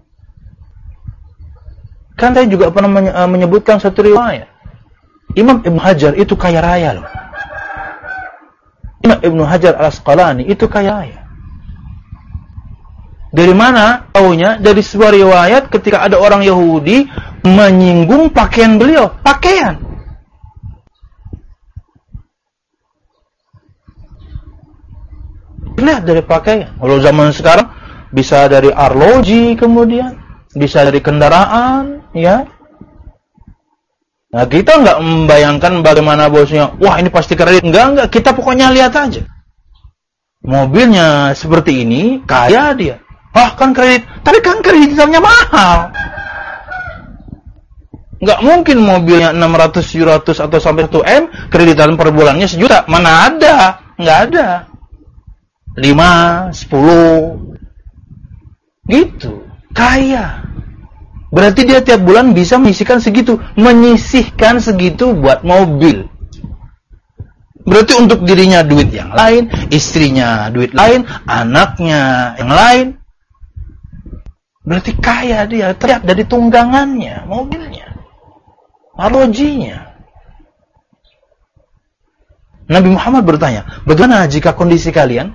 Kan saya juga pernah menyebutkan satu riwayat. Imam Ibn Hajar itu kaya raya loh. Imam Ibn Hajar Al-Asqalani itu kaya raya. Dari mana taunya? Dari sebuah riwayat ketika ada orang Yahudi menyinggung pakaian beliau. Pakaian. Lihat dari pakaian. Kalau zaman sekarang bisa dari arloji, kemudian bisa dari kendaraan, ya. Nah, kita nggak membayangkan bagaimana bosnya. Wah, ini pasti kredit. Enggak. Kita pokoknya lihat aja. Mobilnya seperti ini, kaya dia. Ah, kan kredit. Tapi kan kreditannya mahal. Nggak mungkin mobilnya 600, 700 atau sampai 1 M, kreditan per bulannya 1 juta. Mana ada? Nggak ada. 5, 10. Gitu. Kaya. Berarti dia tiap bulan bisa menyisihkan segitu buat mobil. Berarti untuk dirinya duit yang lain, istrinya duit lain, anaknya yang lain. Berarti kaya dia, terlihat dari tunggangannya, mobilnya, arlojinya. Nabi Muhammad bertanya, bagaimana jika kondisi kalian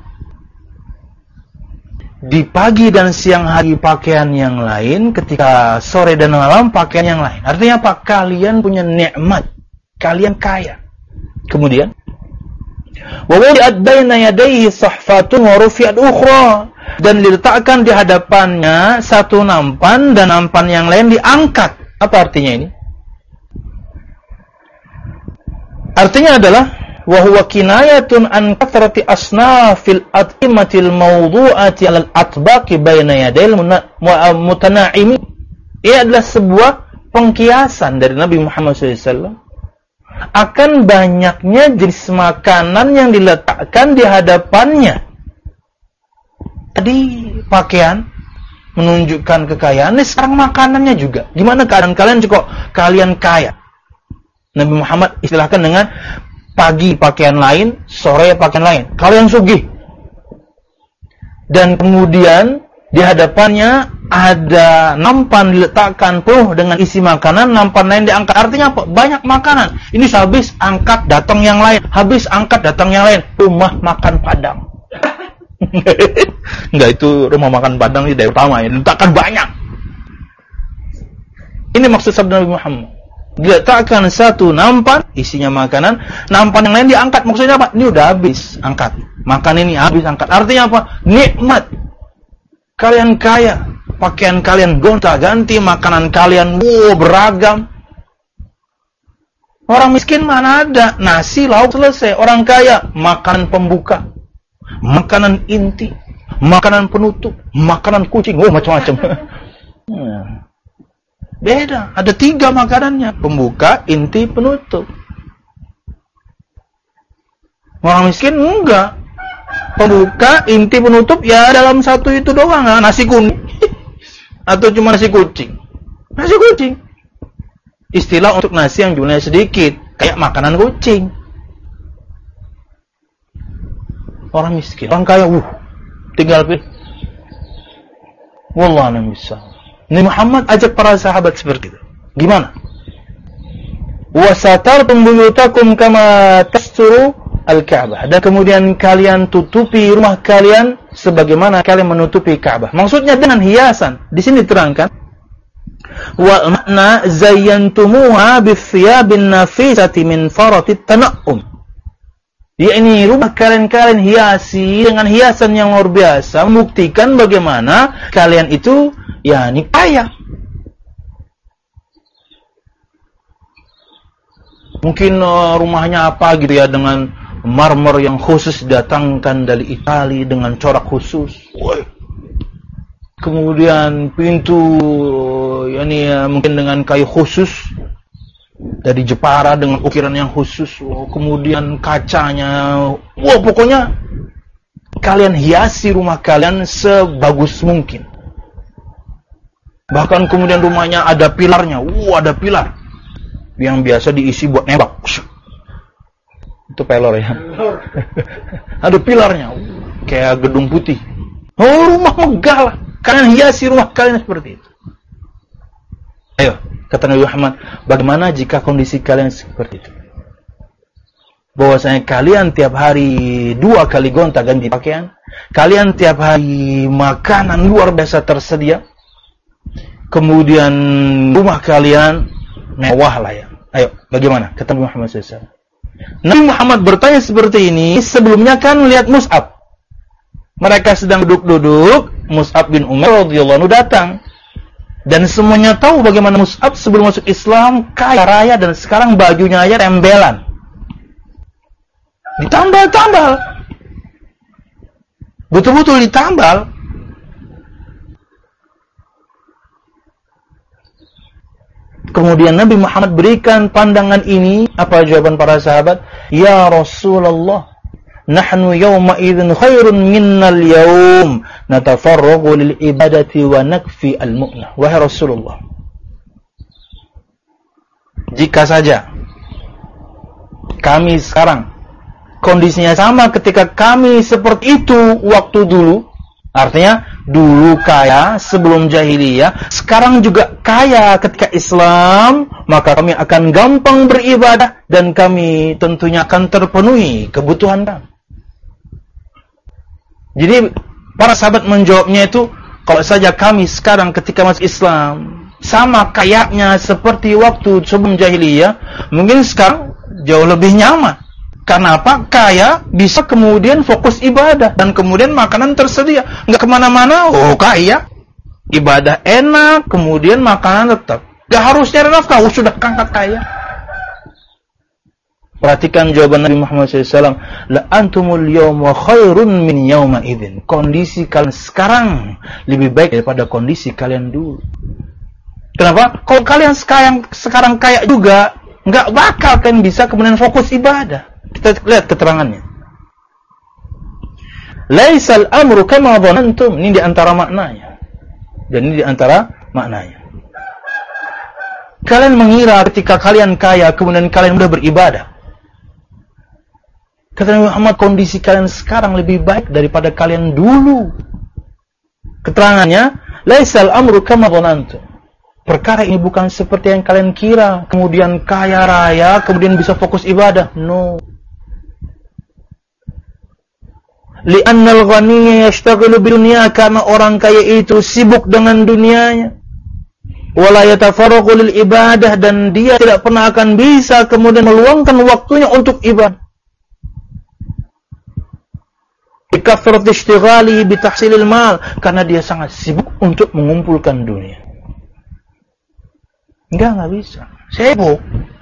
di pagi dan siang hari pakaian yang lain, ketika sore dan malam pakaian yang lain? Artinya apa? Kalian punya nikmat, kalian kaya. Kemudian, wa wudi'at baina yadayhi sahfatun wa rufi'at ukhra, dan diletakkan di hadapannya satu nampan dan nampan yang lain diangkat. Apa artinya ini? Artinya adalah wa huwa kinayatun an kathrati asnafil at'imatil mawdu'ati 'alal atbaqi baina yadayil mutana'imi. Ini adalah sebuah pengkiasan dari Nabi Muhammad SAW akan banyaknya jenis makanan yang diletakkan di hadapannya. Tadi pakaian menunjukkan kekayaan, ini sekarang makanannya juga. Gimana keadaan kalian kok kalian kaya? Nabi Muhammad istilahkan dengan pagi pakaian lain, sore pakaian lain. Kalian sugih. Dan kemudian di hadapannya ada nampan diletakkan penuh dengan isi makanan, nampan lain diangkat. Artinya apa? Banyak makanan. Ini habis, angkat, datang yang lain. Habis, angkat, datang yang lain. Rumah makan Padang. Enggak, itu rumah makan Padang di daerah utama ya. Diletakkan banyak. Ini maksud sabda Nabi Muhammad. Diletakkan satu nampan, isinya makanan, nampan yang lain diangkat. Maksudnya apa? Ini udah habis, angkat. Makan ini habis, angkat. Artinya apa? Nikmat. Kalian kaya, pakaian kalian gonta-ganti, makanan kalian beragam. Orang miskin mana ada? Nasi, lauk, selesai. Orang kaya, makanan pembuka, makanan inti, makanan penutup, makanan kucing, macam-macam. Beda, ada 3 makanannya, pembuka, inti, penutup. Orang miskin enggak. Pembuka, inti, penutup, ya dalam satu itu doang. Nasi kuning atau cuma nasi kucing. Nasi kucing, istilah untuk nasi yang jumlahnya sedikit, kayak makanan kucing. orang miskin. Orang kaya, tinggal pilih. Wallahu a'lam bishawab. Nabi Muhammad ajak para sahabat seperti itu. Gimana? Wasatartum buyutakum kama tasturu al-Ka'bah. Dan kemudian kalian tutupi rumah kalian sebagaimana kalian menutupi Ka'bah. Maksudnya dengan hiasan. Di sini diterangkan, wa makna zayyantumuha bithiyabin nafisati min faratit tana'um. Yakni rumah kalian hiasi dengan hiasan yang luar biasa, membuktikan bagaimana kalian itu yakni kaya. Mungkin rumahnya apa gitu ya, dengan marmer yang khusus datangkan dari Italia dengan corak khusus. Kemudian pintu yakni mungkin dengan kayu khusus dari Jepara dengan ukiran yang khusus. Kemudian kacanya, pokoknya kalian hiasi rumah kalian sebagus mungkin. Bahkan kemudian rumahnya ada pilarnya. Ada pilar yang biasa diisi buat nembak. Itu pelor ya. Ada pilarnya, kayak gedung putih. Rumah megah lah. Kalian hiasi rumah kalian seperti itu. Ayo, kata Nabi Muhammad, bagaimana jika kondisi kalian seperti itu? Bahwasanya kalian tiap hari 2 kali gonta-ganti pakaian, kalian tiap hari makanan luar biasa tersedia, kemudian rumah kalian mewah lah ya. Ayo, bagaimana? Kata Nabi Muhammad SAW. Nabi Muhammad bertanya seperti ini, sebelumnya kan lihat Mus'ab. Mereka sedang duduk-duduk, Mus'ab bin Umar radhiyallahu anhu datang. Dan semuanya tahu bagaimana Mus'ab sebelum masuk Islam kaya raya, dan sekarang bajunya aja tembelan. Ditambal-tambal. Betul-betul ditambal. Kemudian Nabi Muhammad berikan pandangan ini. Apa jawaban para sahabat? Ya Rasulullah, nahnu yawma idzin khairun minnal yawm, natafarragu lil ibadati wa nakfi al mu'nah. Wahai Rasulullah, jika saja kami sekarang kondisinya sama ketika kami seperti itu waktu dulu, artinya dulu kaya sebelum jahiliyah, sekarang juga kaya ketika Islam, maka kami akan gampang beribadah dan kami tentunya akan terpenuhi kebutuhan kami. Jadi para sahabat menjawabnya itu, kalau saja kami sekarang ketika masuk Islam sama kayanya seperti waktu sebelum jahiliyah, mungkin sekarang jauh lebih nyaman. Karena apa? Kaya bisa kemudian fokus ibadah, dan kemudian makanan tersedia, nggak kemana-mana. Kaya, ibadah enak, kemudian makanan tetap. Nggak harus nyari nafkah, sudah kangkat kaya. Perhatikan jawaban Nabi Muhammad SAW. La antumul yawma khairun min yawma idzin. Kondisi kalian sekarang lebih baik daripada kondisi kalian dulu. Kenapa? Kalau kalian sekarang kaya juga, nggak bakal kalian bisa kemudian fokus ibadah. Kita lihat keterangannya. Laisal amru kama dhanantum. Ini di antara maknanya. Dan ini di antara maknanya. Kalian mengira ketika kalian kaya, kemudian kalian mudah beribadah. Kata Nabi Muhammad, kondisi kalian sekarang lebih baik daripada kalian dulu. Keterangannya, laisal amru kama dhanantum. Perkara ini bukan seperti yang kalian kira, kemudian kaya raya, kemudian bisa fokus ibadah. No. Li'annal ghaniyya yashtaghilu bidunya, karena orang kaya itu sibuk dengan dunianya. Wala yatafarraqu lil ibadah, dan dia tidak pernah akan bisa kemudian meluangkan waktunya untuk ibadah. Bikathrati ishtighalihi bitahsilil mal, karena dia sangat sibuk untuk mengumpulkan dunia. Enggak bisa. Sibuk.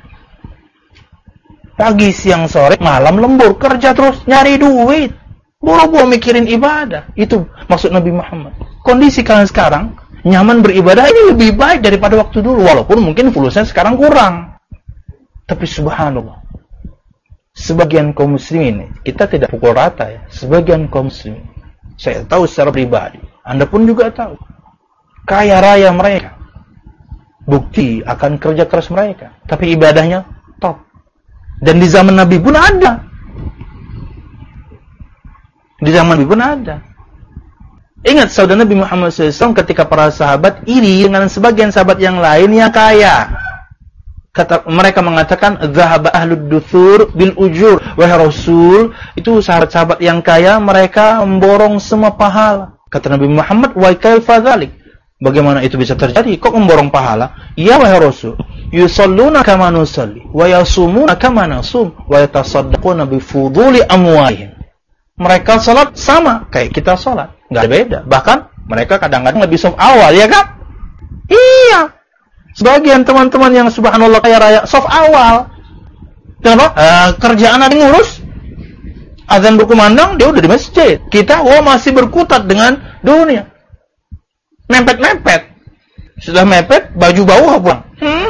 Pagi, siang, sore, malam, lembur, kerja terus, nyari duit. Boro-boro mikirin ibadah. Itu maksud Nabi Muhammad. Kondisi kalian sekarang, nyaman beribadah ini lebih baik daripada waktu dulu. Walaupun mungkin fulusnya sekarang kurang. Tapi subhanallah, sebagian kaum muslimin, kita tidak pukul rata ya. Sebagian kaum muslimin, saya tahu secara pribadi, Anda pun juga tahu, kaya raya mereka, bukti akan kerja keras mereka, tapi ibadahnya top. Dan di zaman Nabi pun ada. Di zaman Nabi pun ada. Ingat saudara Nabi Muhammad SAW ketika para sahabat iri dengan sebagian sahabat yang lain yang kaya. Mereka mengatakan, "Dhahaba ahlud duthur bil ujur." Wahai Rasul, itu sahabat-sahabat yang kaya, mereka memborong semua pahala. Kata Nabi Muhammad, "Wa kaifa dzalik?" Bagaimana itu bisa terjadi? Kok memborong pahala? Ya wahai Rasul, yusalluna kama nusalli, wa yasumuna kama nasum, wa yatasaddaquna bi fuduli amwalihim. Mereka salat sama kayak kita salat, enggak beda. Bahkan mereka kadang-kadang lebih soft awal, ya kan? Iya. Sebagian teman-teman yang subhanallah kaya raya soft awal. Kenapa? Kerjaan ada yang ngurus. Azan berkumandang, dia udah di masjid. Kita masih berkutat dengan dunia. Mepet-mepet. Sudah mepet, baju bau pulang.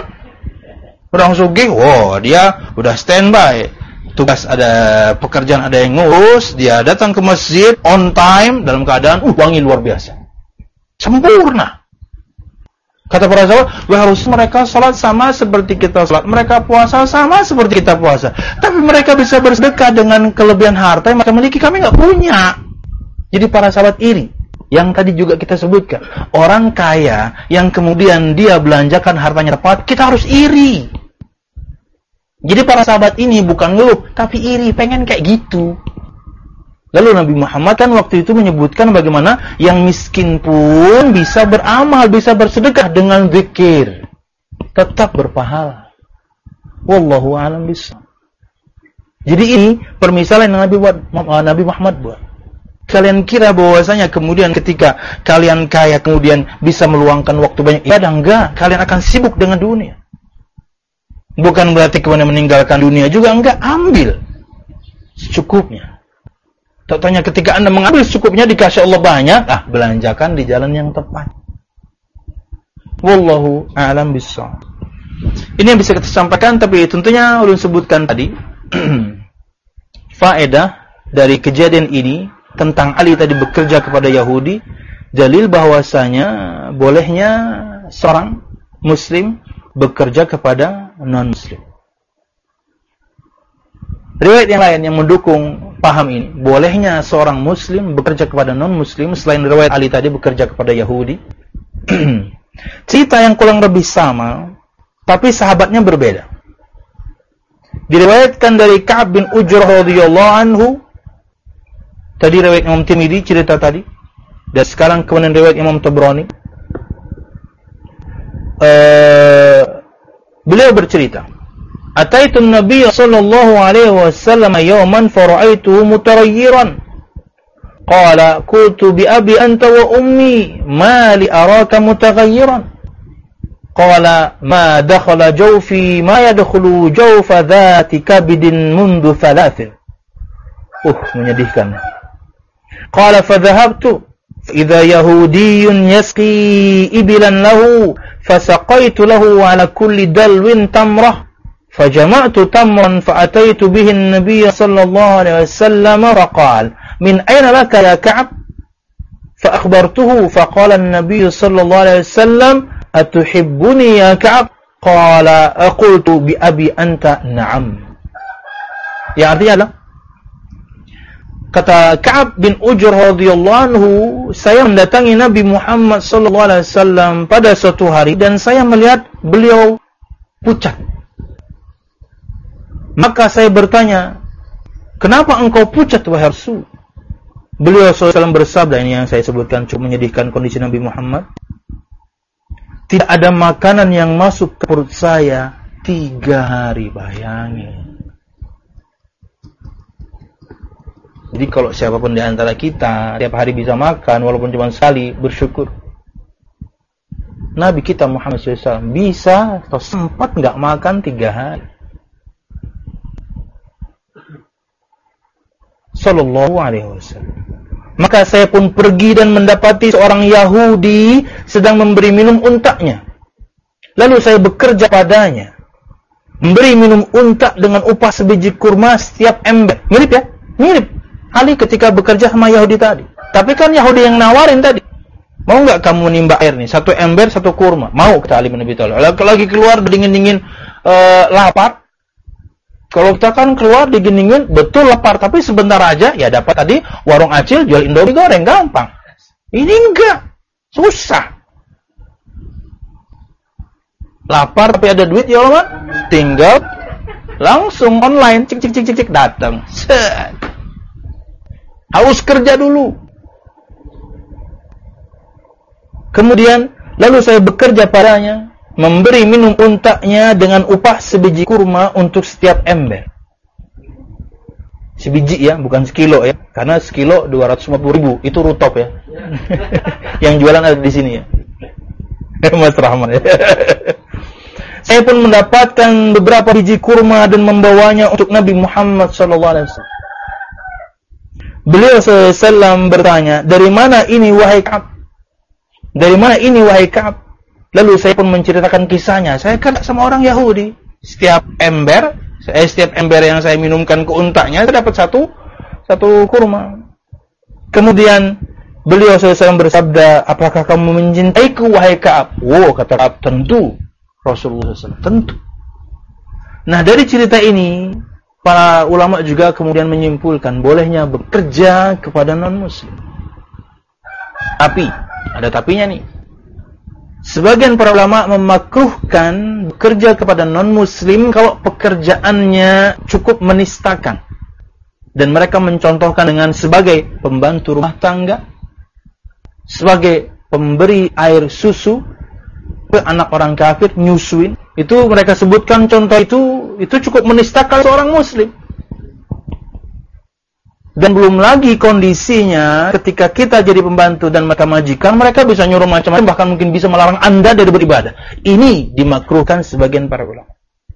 Orang sugih, dia udah standby. Tugas ada, pekerjaan ada yang ngurus, dia datang ke masjid on time dalam keadaan wangi luar biasa. Sempurna. Kata para sahabat, harus mereka salat sama seperti kita salat, mereka puasa sama seperti kita puasa. Tapi mereka bisa bersedekah dengan kelebihan harta yang mereka miliki, kami nggak punya. Jadi para sahabat iri. Yang tadi juga kita sebutkan, orang kaya yang kemudian dia belanjakan hartanya tepat, kita harus iri. Jadi para sahabat ini bukan ngeluh, tapi iri, pengen kayak gitu. Lalu Nabi Muhammad kan waktu itu menyebutkan bagaimana yang miskin pun bisa beramal, bisa bersedekah dengan zikir. Tetap berpahala. Wallahu a'lam bishawab. Jadi ini permisalan yang Nabi Muhammad buat. Kalian kira bahwasanya kemudian ketika kalian kaya kemudian bisa meluangkan waktu banyak ibadah? Enggak, kalian akan sibuk dengan dunia. Bukan berarti kemudian meninggalkan dunia juga, enggak, ambil secukupnya. Contohnya ketika Anda mengambil secukupnya dikasih Allah banyak, belanjakan di jalan yang tepat. Wallahu a'lam bishawab. Ini yang bisa kita sampaikan, tapi tentunya ulun sebutkan tadi faedah dari kejadian ini tentang Ali tadi bekerja kepada Yahudi, dalil bahwasanya bolehnya seorang muslim bekerja kepada non-muslim. Riwayat yang lain yang mendukung paham ini, bolehnya seorang muslim bekerja kepada non-muslim selain riwayat Ali tadi bekerja kepada Yahudi. Cerita yang kurang lebih sama, tapi sahabatnya berbeda. Diriwayatkan dari Ka'ab bin Ujrah radhiyallahu anhu. Tadi riwayat Imam Tirmidzi cerita tadi, dan sekarang kemudian riwayat Imam Tabrani. Beliau bercerita, "Ataitu Nabi sallallahu alaihi wasallam yawman fara'aituhu mutarayyiran. Qala qultu bi abi anta wa ummi ma li araka mutaghayyiran. Qala ma dakhala jawfi ma yadkhulu jawfa dhati kabidin mundu thalathin." Menyedihkan. Qala fadhahabtu فإذا يهودي يسقي إبلا له فسقيت له على كل دلو تمرة فجمعت تمرا فأتيت به النبي صلى الله عليه وسلم فقال من أين لك يا كعب فأخبرته فقال النبي صلى الله عليه وسلم أتحبني يا كعب قال قلت بأبي أنت نعم. Ya artinya adalah kata Ka'ab bin Ujrah radhiyallahu anhu, saya mendatangi Nabi Muhammad sallallahu alaihi wasallam pada suatu hari dan saya melihat beliau pucat. Maka saya bertanya, "Kenapa engkau pucat wahai Rasul?" Beliau SAW bersabda, ini yang saya sebutkan cukup menyedihkan kondisi Nabi Muhammad. "Tidak ada makanan yang masuk ke perut saya 3 hari, bayangin. Jadi kalau siapapun di antara kita tiap hari bisa makan walaupun cuma sekali, bersyukur. Nabi kita Muhammad SAW bisa atau sempat nggak makan 3 hari. Sallallahu alaihi wasallam. Maka saya pun pergi dan mendapati seorang Yahudi sedang memberi minum untanya. Lalu saya bekerja padanya, memberi minum unta dengan upah sebiji kurma setiap ember. Mirip ya? Mirip Ali ketika bekerja sama Yahudi tadi. Tapi kan Yahudi yang nawarin tadi. Mau nggak kamu menimba air nih? 1 ember, 1 kurma. Mau, kata Ali bin Abi Thalib. Lagi keluar dingin-dingin lapar. Kalau kita kan keluar digeningin, betul lapar, tapi sebentar aja ya dapat tadi warung Acil jual Indomie goreng, gampang. Ini enggak, susah. Lapar tapi ada duit ya Allah, tinggal langsung online, cik datang. Set. Harus kerja dulu. Kemudian lalu saya bekerja padanya, memberi minum untaknya dengan upah sebiji kurma untuk setiap ember. Sebiji ya, bukan sekilo ya. Karena sekilo 250.000, itu rutop ya. Yang jualan ada di sini ya. Mas Rahman ya. Saya pun mendapatkan beberapa biji kurma dan membawanya untuk Nabi Muhammad SAW. Beliau SAW bertanya, dari mana ini wahai Ka'ab? Dari mana ini wahai Ka'ab? Lalu saya pun menceritakan kisahnya. Saya kan sama orang Yahudi. Setiap ember yang saya minumkan ke untaknya, saya dapat satu kurma. Kemudian beliau SAW bersabda, apakah kamu mencintaiku wahai Ka'ab? Oh, kata Ka'ab, tentu. Rasulullah SAW, tentu. Nah, dari cerita ini, para ulama juga kemudian menyimpulkan bolehnya bekerja kepada non-muslim. Tapi, ada tapinya nih. Sebagian para ulama memakruhkan bekerja kepada non-muslim kalau pekerjaannya cukup menistakan. Dan mereka mencontohkan dengan sebagai pembantu rumah tangga, sebagai pemberi air susu ke anak orang kafir, nyusuin. Itu mereka sebutkan contoh itu cukup menistakan seorang muslim. Dan belum lagi kondisinya ketika kita jadi pembantu dan mereka majikan, mereka bisa nyuruh macam-macam, bahkan mungkin bisa melarang Anda dari beribadah. Ini dimakruhkan sebagian para ulama.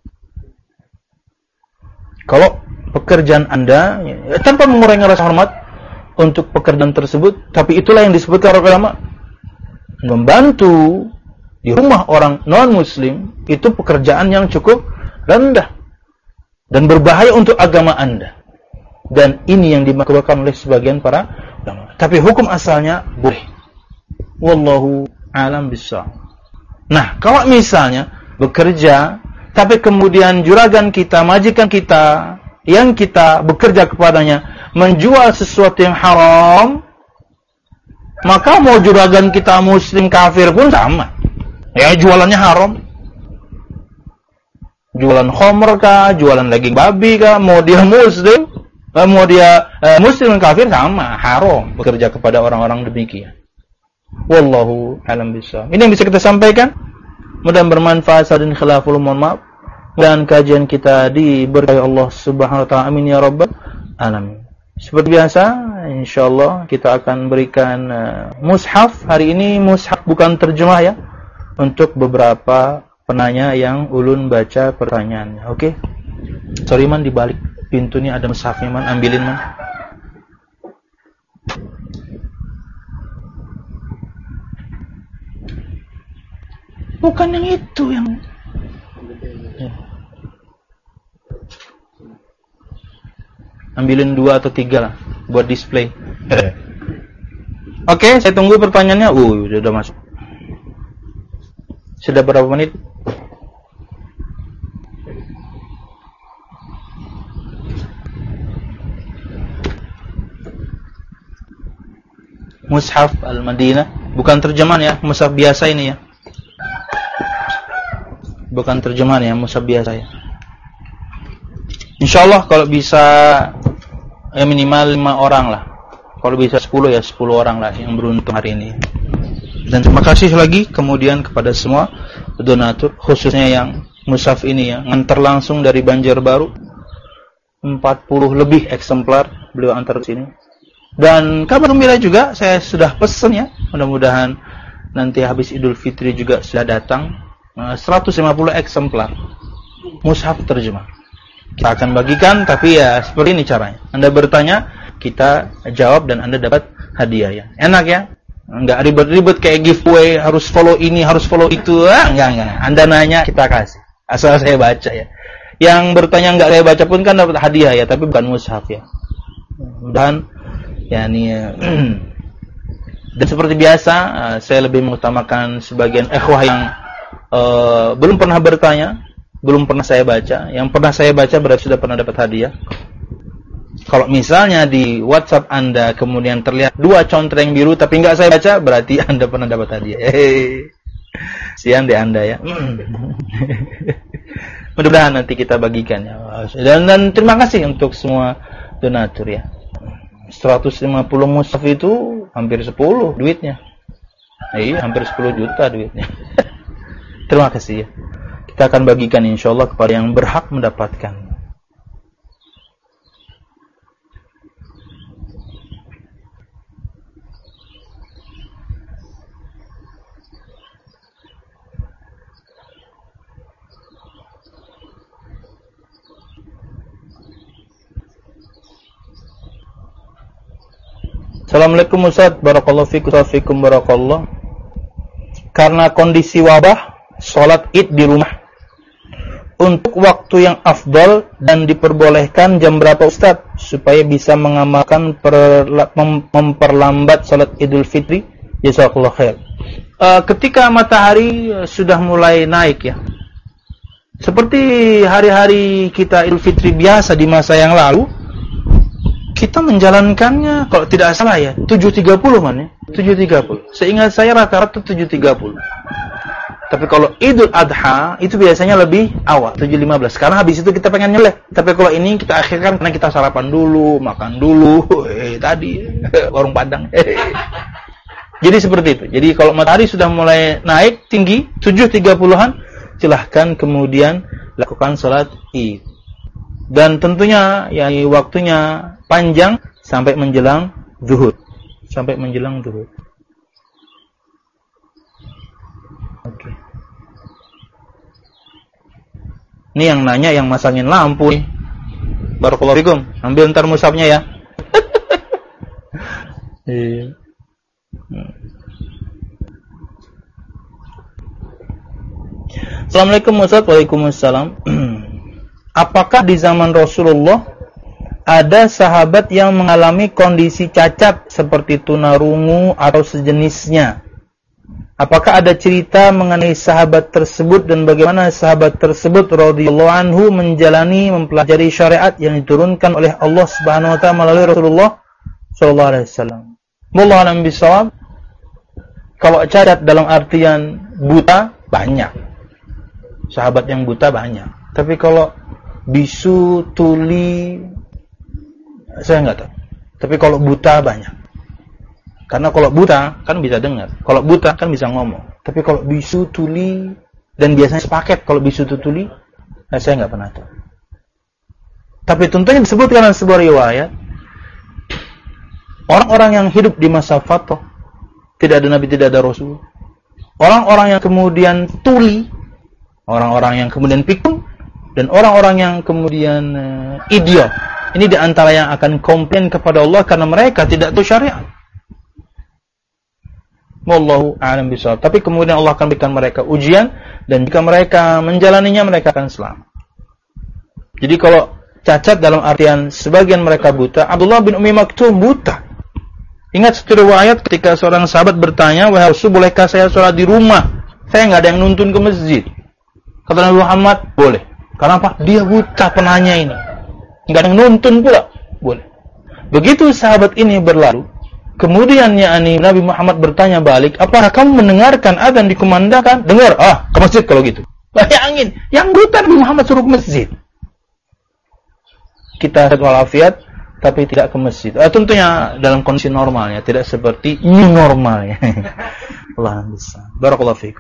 Kalau pekerjaan Anda ya, tanpa mengurangi rasa hormat untuk pekerjaan tersebut, tapi itulah yang disebutkan para ulama, membantu di rumah orang non-muslim itu pekerjaan yang cukup rendah dan berbahaya untuk agama Anda. Dan ini yang dimakruhkan oleh sebagian para ulama. Tapi hukum asalnya boleh. Wallahu a'lam bishawab. Nah, kalau misalnya bekerja, tapi kemudian juragan kita, majikan kita, yang kita bekerja kepadanya, menjual sesuatu yang haram, maka mau juragan kita muslim kafir pun sama. Ya, jualannya haram. Jualan khamr kah, jualan daging babi kah, mau dia muslim, mau dia muslim kafir sama, haram bekerja kepada orang-orang demikian. Wallahu a'lam bishawab. Ini yang bisa kita sampaikan. Mudah-mudahan bermanfaat. Sadin khilaful, mohon maaf. Dan kajian kita diberkahi Allah Subhanahu wa taala. Amin ya rabbal alamin. Seperti biasa, insyaallah kita akan berikan mushaf. Hari ini mushaf bukan terjemah ya. Untuk beberapa penanya yang ulun baca pertanyaannya. Oke. Sorry man, di balik pintu ini ada mushafnya man, ambilin man. Bukan yang itu yang ya. Ambilin 2 atau 3 lah buat display. Oke, saya tunggu pertanyaannya. Udah masuk. Sudah berapa menit? Mushaf Al-Madinah, bukan terjemahan ya, mushaf biasa ini ya. Bukan terjemahan ya, mushaf biasa ya. Insyaallah kalau bisa ya minimal 5 orang lah. Kalau bisa 10 ya 10 orang lah yang beruntung hari ini. Dan terima kasih lagi kemudian kepada semua donatur, khususnya yang mushaf ini ya, ngantar langsung dari Banjarbaru. 40 lebih eksemplar beliau antar ke sini. Dan kabar gembira juga, saya sudah pesen ya, mudah-mudahan nanti habis Idul Fitri juga sudah datang 150 eksemplar mushaf terjemah. Kita akan bagikan, tapi ya seperti ini caranya. Anda bertanya, kita jawab dan Anda dapat hadiah ya. Enak ya? Enggak ribet-ribet kayak giveaway, harus follow ini, harus follow itu. Enggak. Anda nanya, kita kasih. Asal saya baca ya. Yang bertanya enggak saya baca pun kan dapat hadiah ya, tapi bukan mushaf ya. Dan ya ini dan seperti biasa, saya lebih mengutamakan sebagian ikhwah yang belum pernah bertanya belum pernah saya baca. Yang pernah saya baca berarti sudah pernah dapat hadiah. Kalau misalnya di WhatsApp Anda kemudian terlihat 2 contreng biru tapi enggak saya baca, berarti Anda pernah dapat hadiah. Sian deh Anda ya. Mudah-mudahan nanti kita bagikan ya. Dan terima kasih untuk semua donatur ya. 150 mushaf itu hampir 10 duitnya. Iya, hampir 10 juta duitnya. Terima kasih ya. Kita akan bagikan insyaallah kepada yang berhak mendapatkan. Assalamualaikum Ustaz, barakallahu fikum barakallah. Karena kondisi wabah, sholat Id di rumah. Untuk waktu yang afdal dan diperbolehkan jam berapa Ustaz supaya bisa mengamalkan memperlambat sholat Idul Fitri? Jazakallahu khair. Ketika matahari sudah mulai naik ya. Seperti hari-hari kita Idul Fitri biasa di masa yang lalu, kita menjalankannya kalau tidak salah ya 7.30 man ya, 7.30. Seingat saya rata-rata 7.30. Tapi kalau Idul Adha itu biasanya lebih awal, 7.15. Karena habis itu kita pengen nyeleh. Tapi kalau ini kita akhirkan karena kita sarapan dulu, makan dulu, tadi warung Padang. Jadi seperti itu. Jadi kalau matahari sudah mulai naik tinggi 7.30-an, silahkan kemudian lakukan salat Id. Dan tentunya ya waktunya panjang sampai menjelang zuhur. Sampai menjelang zuhur. Oke. Ini yang nanya yang masangin lampu nih. Barakallahu fikum. Ambil ntar mushafnya ya. Assalamualaikum Ustaz. Waalaikumsalam. Apakah di zaman Rasulullah ada sahabat yang mengalami kondisi cacat seperti tunarungu atau sejenisnya? Apakah ada cerita mengenai sahabat tersebut dan bagaimana sahabat tersebut radhiyallahu anhu menjalani mempelajari syariat yang diturunkan oleh Allah Subhanahu wa taala melalui Rasulullah sallallahu alaihi wasallam? Wallahu a'lam bishawab. Kalau cacat dalam artian buta banyak. Sahabat yang buta banyak. Tapi kalau bisu, tuli, saya enggak tahu. Tapi kalau buta banyak. Karena kalau buta kan bisa dengar. Kalau buta kan bisa ngomong. Tapi kalau bisu, tuli, dan biasanya sepaket kalau bisu, tuli, saya enggak pernah tahu. Tapi tentunya disebutkan dalam sebuah riwayat, orang-orang yang hidup di masa Fatah, tidak ada Nabi, tidak ada Rasul. Orang-orang yang kemudian tuli, orang-orang yang kemudian pikun, dan orang-orang yang kemudian idiot. Ini di antara yang akan komplain kepada Allah karena mereka tidak tahu syariat. Wallahu a'lam bishawab. Tapi kemudian Allah akan berikan mereka ujian dan jika mereka menjalaninya mereka akan selamat. Jadi kalau cacat dalam artian sebagian mereka buta, Abdullah bin Ummi Maktum buta. Ingat satu riwayat ketika seorang sahabat bertanya, "Wahai Rasul, bolehkah saya sholat di rumah? Saya enggak ada yang nuntun ke masjid." Kata Nabi Muhammad, "Boleh." Kenapa? Dia buta penanya ini. Enggak ada yang nuntun pula. Boleh. Begitu sahabat ini berlalu, kemudian Nabi Muhammad bertanya balik, "Apakah kamu mendengarkan adzan dikumandangkan?" "Dengar." "Ah, ke masjid kalau gitu." Bayangin, yang buta Nabi Muhammad suruh ke masjid. Kita sehat walafiat tapi tidak ke masjid. Tentunya dalam kondisi normalnya, tidak seperti new normalnya. Allah bisa. Barakallahu fiikum.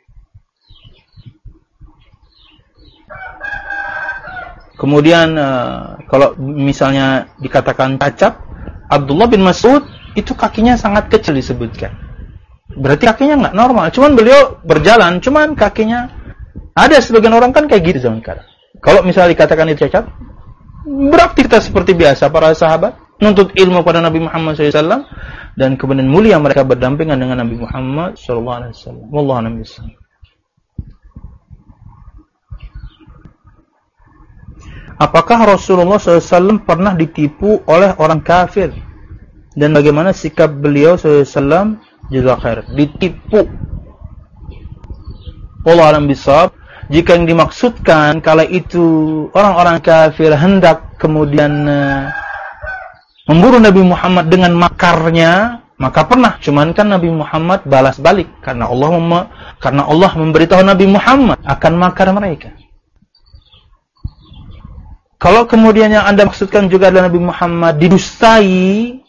Kemudian kalau misalnya dikatakan cacat, Abdullah bin Mas'ud itu kakinya sangat kecil disebutkan. Berarti kakinya nggak normal. Cuman beliau berjalan, cuman kakinya ada sebagian orang kan kayak gitu zaman sekarang. Kalau misalnya dikatakan itu cacat, beraktivitas seperti biasa para sahabat, nuntut ilmu pada Nabi Muhammad SAW dan kemudian mulia mereka berdampingan dengan Nabi Muhammad SAW. Wallahu a'lam bishawab. Apakah Rasulullah SAW pernah ditipu oleh orang kafir? Dan bagaimana sikap beliau SAW? Jazakallahu khair. Ditipu. Wallahu a'lam bishawab. jika yang dimaksudkan kala itu orang-orang kafir hendak kemudian memburu Nabi Muhammad dengan makarnya, maka pernah, cuman kan Nabi Muhammad balas balik karena Allah memberitahu Nabi Muhammad akan makar mereka. Kalau kemudian yang Anda maksudkan juga adalah Nabi Muhammad didustai,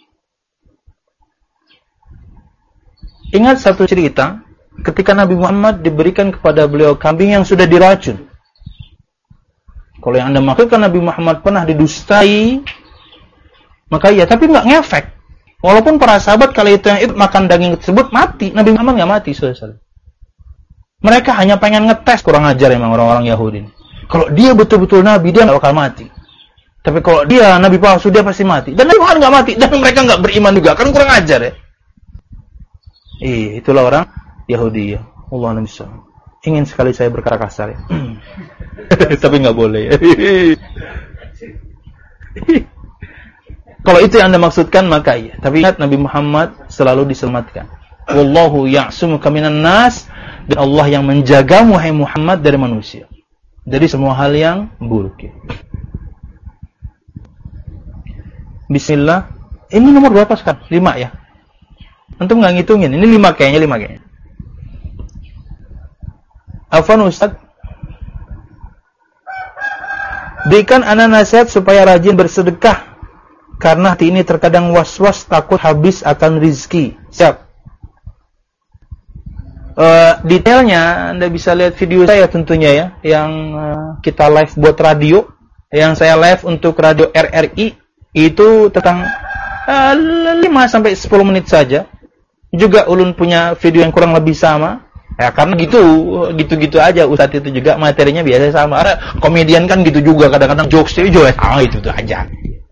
ingat satu cerita ketika Nabi Muhammad diberikan kepada beliau kambing yang sudah diracun. Kalau yang Anda maksudkan Nabi Muhammad pernah didustai, maka iya, tapi nggak ngefek. Walaupun para sahabat kali itu yang makan daging tersebut mati, Nabi Muhammad nggak mati, saudara. Mereka hanya pengen ngetes, kurang ajar emang orang-orang Yahudi. Kalau dia betul-betul Nabi, dia nggak bakal mati. Tapi kalau dia Nabi palsu, dia pasti mati. Dan Nabi Muhammad nggak mati, dan mereka nggak beriman juga, kan kurang ajar ya. Itulah orang Yahudi ya. Allah Nabi SAW. Ingin sekali saya berkata kasar ya. Tapi nggak boleh. Kalau itu yang Anda maksudkan, maka iya. Tapi ingat, Nabi Muhammad selalu diselamatkan. Wallahu ya'sumuka minan nas, dan Allah yang menjagamu, hai Muhammad, dari manusia, dari semua hal yang buruk. Bismillah. Ini nomor berapa sekarang? 5 ya? Antum nggak ngitungin. Ini 5 kayaknya, 5 kayaknya. Afwan Ustaz, berikan ana nasihat supaya rajin bersedekah, karena hati ini terkadang was-was takut habis akan rizki. Siap. Detailnya Anda bisa lihat video saya tentunya ya, yang kita live buat radio, yang saya live untuk radio RRI, itu tentang 5-10 menit saja. Juga Ulun punya video yang kurang lebih sama. Ya karena gitu aja Ustadz itu juga materinya biasa sama. Ada komedian kan gitu juga, kadang-kadang jokes-nya juga itu aja.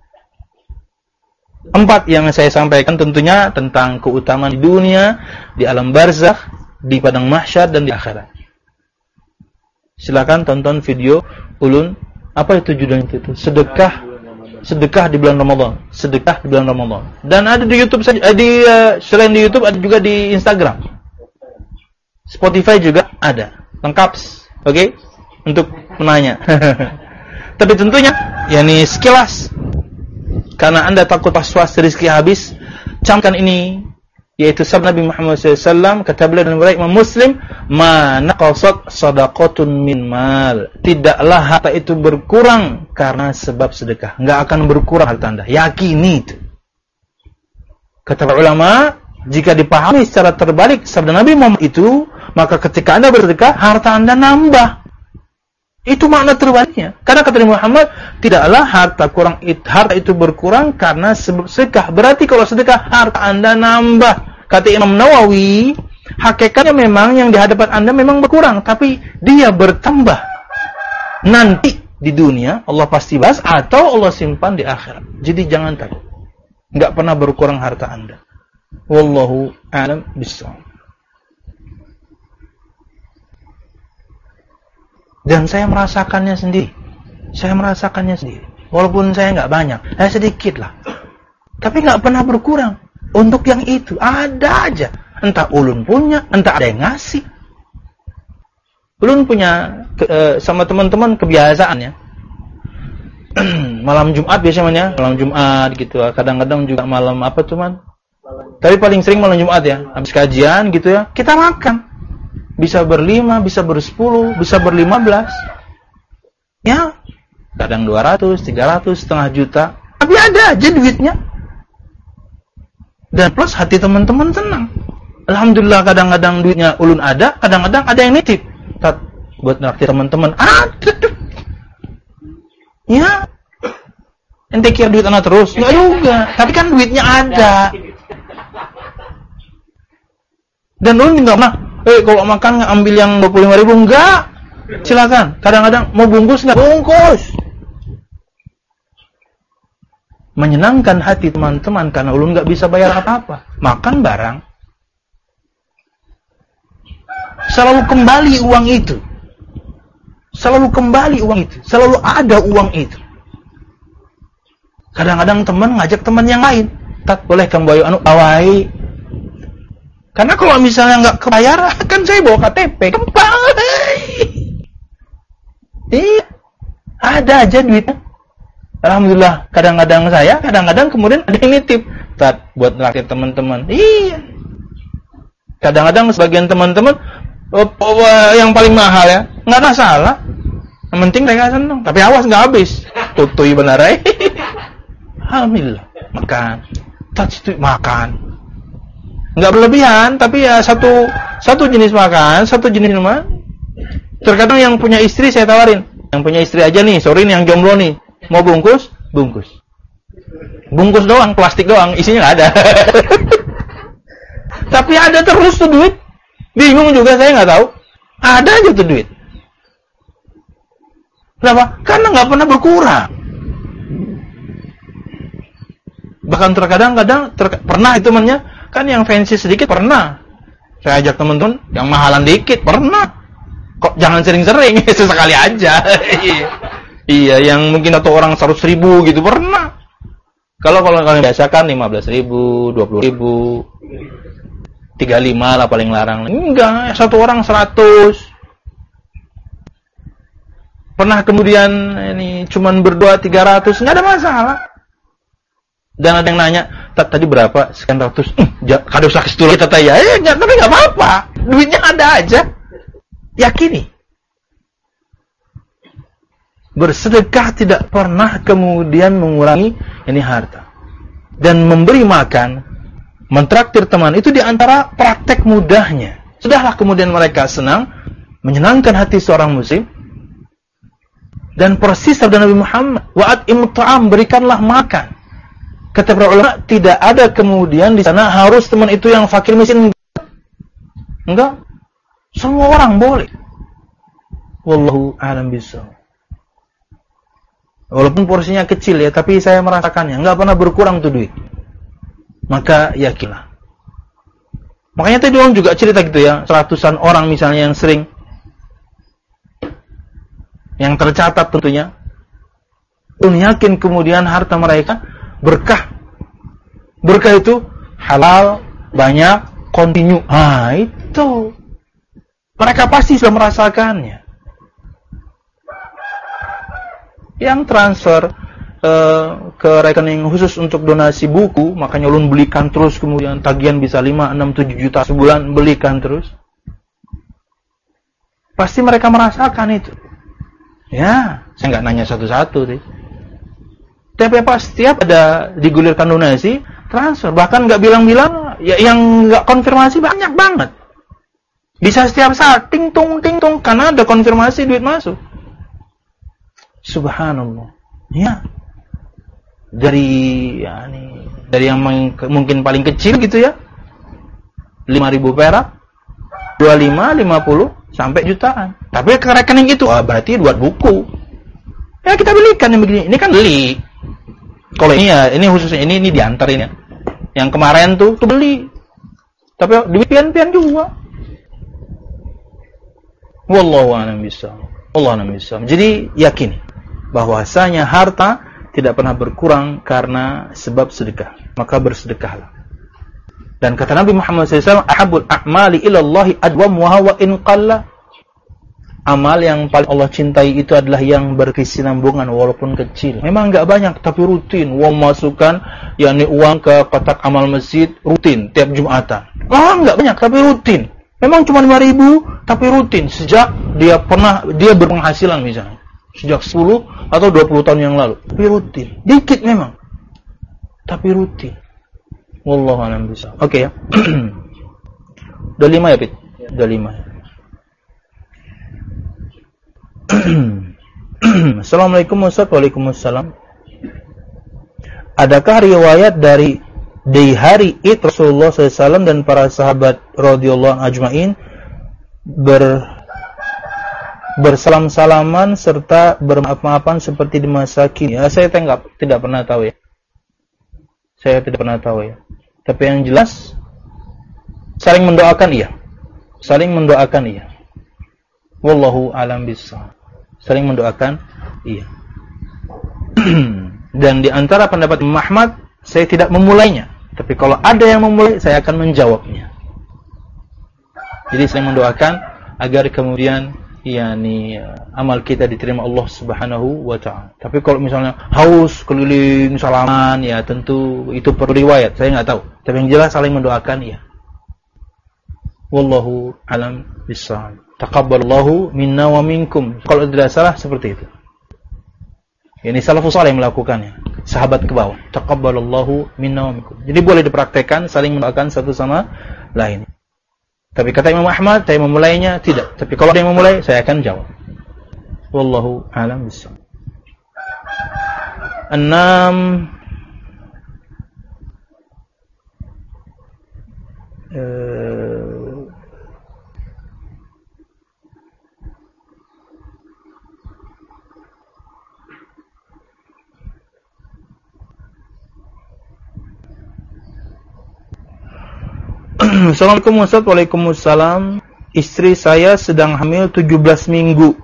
4 yang saya sampaikan tentunya tentang keutamaan di dunia, di alam barzakh, di padang mahsyar, dan di akhirat. Silakan tonton video Ulun. Apa itu judulnya itu? Sedekah di bulan Ramadan. Sedekah di bulan Ramadan. Dan ada di YouTube saja, selain di YouTube ada juga di Instagram. Spotify juga ada. Lengkap. Oke? Untuk menanya. Tapi tentunya yakni sekilas, karena Anda takut was-was rezeki habis, camkan ini, yaitu sabda Nabi Muhammad SAW, kata beliau dalam riwayat Imam Muslim, ma naqasat shadaqatun min mal. Tidaklah harta itu berkurang karena sebab sedekah. Enggak akan berkurang harta Anda. Yakini itu. Kata para ulama, jika dipahami secara terbalik sabda Nabi Muhammad itu, maka ketika Anda bersedekah, harta Anda nambah. Itu makna terbaliknya. Karena kata Nabi Muhammad, tidaklah harta itu berkurang karena sebab sedekah. Berarti kalau sedekah, harta Anda nambah. Kata Imam Nawawi, hakikatnya memang yang di hadapan Anda memang berkurang, tapi dia bertambah. Nanti di dunia Allah pasti balas, atau Allah simpan di akhirat. Jadi jangan takut. Enggak pernah berkurang harta Anda. Wallahu a'lam bishawab. Dan saya merasakannya sendiri. Walaupun saya nggak banyak, saya sedikit lah. Tapi nggak pernah berkurang. Untuk yang itu ada aja. Entah Ulun punya, entah ada yang ngasih. Ulun punya sama teman-teman kebiasaannya. Malam Jumat biasanya, malam Jumat gitu. Kadang-kadang juga malam apa cuman. Tapi paling sering malam Jumat ya. Habis kajian gitu ya, kita makan. Bisa ber5, bisa ber10, bisa ber15. Ya, kadang 200, 300, setengah juta. Tapi ada aja duitnya. Dan plus hati teman-teman senang. Alhamdulillah, kadang-kadang duitnya Ulun ada, kadang-kadang ada yang nitip. Buat naktir teman-teman, ada. Ya. Ente kira duit anak terus? Enggak juga. Tapi kan duitnya ada. Dan Ulun enggak pernah, kalau makan ambil yang 25.000, enggak. Silakan. Kadang-kadang mau bungkus enggak? Bungkus. Menyenangkan hati teman-teman karena Ulun enggak bisa bayar apa-apa. Makan barang. Selalu kembali uang itu. Selalu ada uang itu. Kadang-kadang teman ngajak teman yang lain. Tak boleh kamu bawa awai. Karena kalau misalnya nggak kebayar, kan saya bawa KTP, kembali. Iya, ada aja duitnya. Alhamdulillah, kadang-kadang kemudian ada yang nitip, Ustaz, buat nraktir teman-teman. Iya. Kadang-kadang sebagian teman-teman yang paling mahal ya, nggak masalah. Yang penting mereka senang. Tapi awas nggak habis. Tutui benar ya. Alhamdulillah, makan. Touch itu makan. Nggak berlebihan, tapi ya satu jenis makan, satu jenis minuman. Terkadang yang punya istri saya tawarin, yang punya istri aja nih, sorry nih yang jomblo nih. Mau bungkus? Bungkus doang, plastik doang, isinya nggak ada. Tapi ada terus tuh duit. Bingung juga saya nggak tahu. Ada aja tuh duit. Kenapa? Karena nggak pernah berkurang. Bahkan terkadang pernah itu temannya kan yang fancy sedikit pernah. Saya ajak teman-teman yang mahalan dikit pernah. Kok jangan sering-sering, sesekali aja. Iya, yang mungkin satu orang 100.000 gitu pernah. Kalau kalian biasa kan 15.000, 20.000, 35 lah paling larang. Enggak, satu orang 100. Pernah kemudian ini cuman berdua 300, enggak ada masalah. Dan ada yang nanya, tadi berapa? Sekian ratus. Kado sakit dulu kita ya. Tapi enggak apa-apa. Duitnya ada aja. Yakini. Bersedekah tidak pernah kemudian mengurangi ini harta. Dan memberi makan, mentraktir teman, itu diantara praktek mudahnya. Sudahlah kemudian mereka senang, menyenangkan hati seorang muslim. Dan persis sabda Nabi Muhammad, wa'at'imut ta'am, berikanlah makan. Kata para ulama, tidak ada kemudian di sana harus teman itu yang fakir miskin. Enggak. Semua orang boleh. Wallahu a'lam bishawab. Walaupun porsinya kecil ya, tapi saya merasakannya. Enggak pernah berkurang tuh duit. Maka yakinlah. Makanya tadi orang juga cerita gitu ya, seratusan orang misalnya yang sering, yang tercatat tentunya, yakin kemudian harta mereka berkah. Berkah itu halal, banyak, kontinu. Itu. Mereka pasti sudah merasakannya. Yang transfer ke rekening khusus untuk donasi buku, makanya ulun belikan terus, kemudian tagihan bisa 5, 6, 7 juta sebulan, belikan terus. Pasti mereka merasakan itu. Ya, saya nggak nanya satu-satu sih. Tapi pas setiap ada digulirkan donasi, transfer. Bahkan nggak bilang-bilang, ya yang nggak konfirmasi banyak banget. Bisa setiap saat, ting-tung, karena ada konfirmasi duit masuk. Subhanallah. Ya. Dari yang mungkin paling kecil gitu ya. 5.000 perak, 25, 50, sampai jutaan. Tapi ke rekening itu, wah berarti buat buku. Ya kita belikan yang begini. Ini kan beli. Kalau ini ya, ini khususnya ini diantar ini ya. Yang kemarin tuh beli. Tapi duit pian-pian juga. Wallahu a'lam bishawab. Allah a'lam bishawab. Jadi yakin bahwasanya harta tidak pernah berkurang karena sebab sedekah. Maka bersedekahlah. Dan kata Nabi Muhammad SAW, ahabul a'mali ilallahi adwamuha wa in qalla. Amal yang paling Allah cintai itu adalah yang berkesinambungan walaupun kecil. Memang enggak banyak tapi rutin. Masukkan yakni uang ke kotak amal masjid rutin tiap Jumatan. Enggak banyak tapi rutin. Memang cuma 5.000 tapi rutin sejak dia berpenghasilan misalnya. Sejak 10 atau 20 tahun yang lalu. Tapi rutin. Dikit memang. Tapi rutin. Wallahu a'lam bishawab. Oke ya. Udah 5 ya, Pit? Udah 5 ya. Assalamualaikum Ustaz. Waalaikumsalam. Adakah riwayat dari di hari Id Rasulullah SAW dan para sahabat radhiyallahu ajmain bersalam-salaman serta bermaaf-maafan seperti di masa kini? Ya, saya tidak pernah tahu ya. Saya tidak pernah tahu ya. Tapi yang jelas saling mendoakan iya. Saling mendoakan iya. Wallahu a'lam bishawab. Saling mendoakan iya. Dan di antara pendapat Imam Ahmad, saya tidak memulainya. Tapi kalau ada yang memulai, saya akan menjawabnya. Jadi saling mendoakan agar kemudian amal kita diterima Allah Subhanahu wa taala. Tapi kalau misalnya haus keliling salaman, ya tentu itu perlu riwayat, saya nggak tahu. Tapi yang jelas saling mendoakan ya. Wallahu alam bissawab. Taqabbalallahu minna wa minkum. Kalau tidak salah seperti itu. Ini salafus saleh melakukannya. Sahabat ke bawah. Taqabbalallahu minna wa minkum. Jadi boleh dipraktekkan saling mendoakan satu sama lain. Tapi kata Imam Ahmad, saya memulainya tidak. Tapi kalau ada yang memulai, saya akan jawab. Wallahu a'lam bishawab. 6. Assalamualaikum Ustaz. Waalaikumsalam. Istri saya sedang hamil 17 minggu.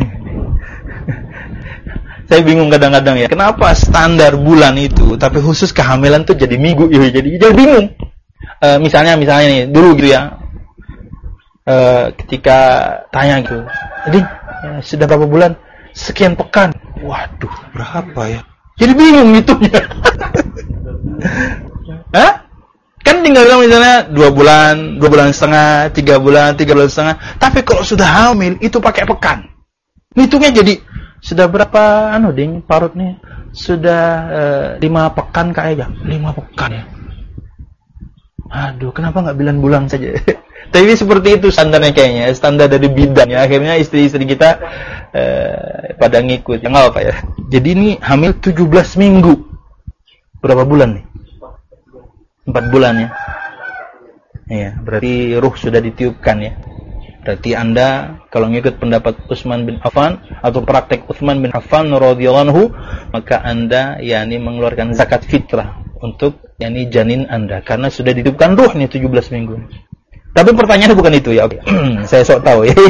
Saya bingung kadang-kadang ya. Kenapa standar bulan itu, tapi khusus kehamilan tuh jadi minggu? Jadi bingung. Misalnya nih, dulu gitu ya. Ketika tanya gitu. Jadi sudah berapa bulan? Sekian pekan. Waduh, berapa ya? Jadi bingung ngitungnya. Hah? Kan tinggal bilang misalnya 2 bulan setengah, 3 bulan setengah. Tapi kalau sudah hamil itu pakai pekan. Hitungnya jadi sudah berapa parut nih? Sudah 5 pekan kayaknya. 5 pekan ya. Aduh, kenapa nggak bulan saja? Tapi seperti itu standarnya kayaknya, standar dari bidan ya. Akhirnya istri-istri kita pada ngikut. Ya nggak apa ya. Jadi ini hamil 17 minggu. Berapa bulan nih? 4 bulan ya. Iya, berarti ruh sudah ditiupkan ya. Berarti Anda kalau ngikut pendapat Utsman bin Affan atau praktek Utsman bin Affan radhiyallahu anhu, maka Anda mengeluarkan zakat fitrah untuk janin Anda karena sudah ditiupkan ruh nih 17 minggu. Tapi pertanyaannya bukan itu ya. Oke. Saya sok tahu ya.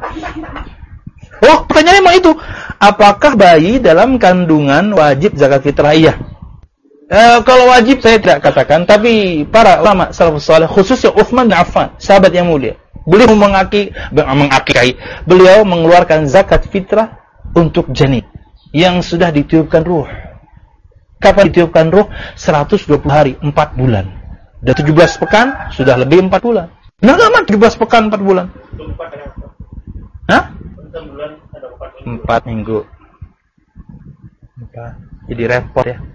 Oh, pertanyaannya emang itu. Apakah bayi dalam kandungan wajib zakat fitrah? Iya. Kalau wajib saya tidak katakan, tapi para ulama salafus saleh khususnya Utsman bin Affan, sahabat yang mulia, beliau mengakikai, beliau mengeluarkan zakat fitrah untuk janin yang sudah ditiupkan ruh. Kapan ditiupkan ruh? 120 hari, 4 bulan. Dan 17 pekan sudah lebih 4 bulan. Nah, amat 17 pekan 4 bulan. Hah? 4 minggu. 4. Jadi repot ya.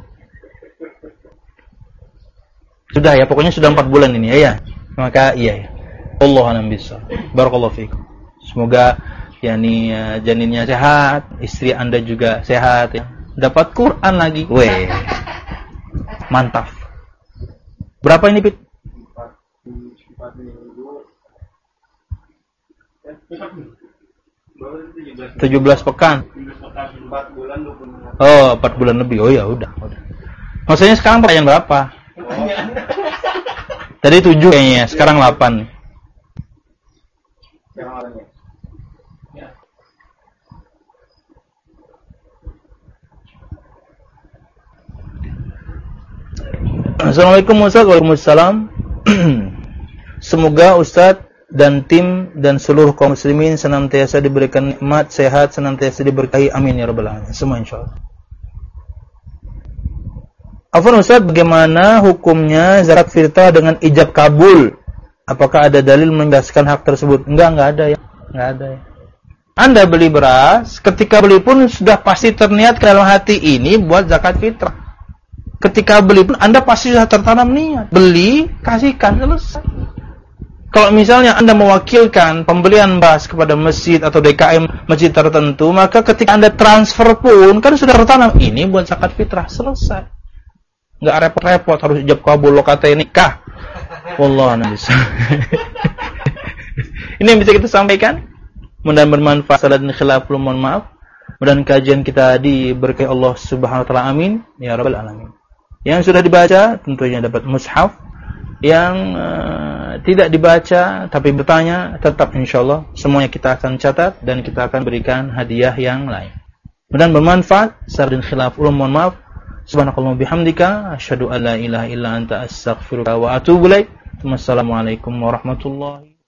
Sudah ya, pokoknya sudah 4 bulan ini ya. Maka iya ya. Allahu a'lam bishawab. Barakallahu fiikum. Semoga janinnya sehat, istri Anda juga sehat ya. Dapat Quran lagi. Weh. Mantap. Berapa ini, Pit? 17 pekan. 4 bulan 20. Oh, 4 bulan lebih. Oh ya, udah. Maksudnya sekarang perayaan berapa? Tadi 7 kayaknya, sekarang 8. Assalamualaikum Ustaz. Waalaikumsalam. Semoga Ustaz dan tim dan seluruh kaum muslimin senantiasa diberikan nikmat, sehat, senantiasa diberkahi. Amin ya rabbal alamin. Semua insyaallah. Afwan Ustaz, bagaimana hukumnya zakat fitrah dengan ijab kabul? Apakah ada dalil menjelaskan hak tersebut? Enggak ada ya. Enggak ada ya. Anda beli beras, ketika beli pun sudah pasti terniat ke dalam hati ini buat zakat fitrah. Ketika beli pun Anda pasti sudah tertanam niat. Beli, kasihkan, selesai. Kalau misalnya Anda mewakilkan pembelian beras kepada masjid atau DKM masjid tertentu, maka ketika Anda transfer pun kan sudah tertanam. Ini buat zakat fitrah, selesai. Nggak repot-repot harus ijab kabul lo kata nikah. Wallah bisa. Ini yang bisa kita sampaikan. Mudah-mudahan bermanfaat. Salah dan khilaf, mohon maaf. Mudah-mudahan kajian kita diberkahi Allah Subhanahu wa taala. Amin ya rabbal alamin. Yang sudah dibaca tentunya dapat mushaf. Yang tidak dibaca tapi bertanya, tetap insyaallah semuanya kita akan catat dan kita akan berikan hadiah yang lain. Mudah-mudahan bermanfaat. Salah dan khilaf, mohon maaf. Subhanakallahumma bihamdika asyhadu an la ilaha illa anta astaghfiruka wa atubu ilaik. Wassalamualaikum warahmatullahi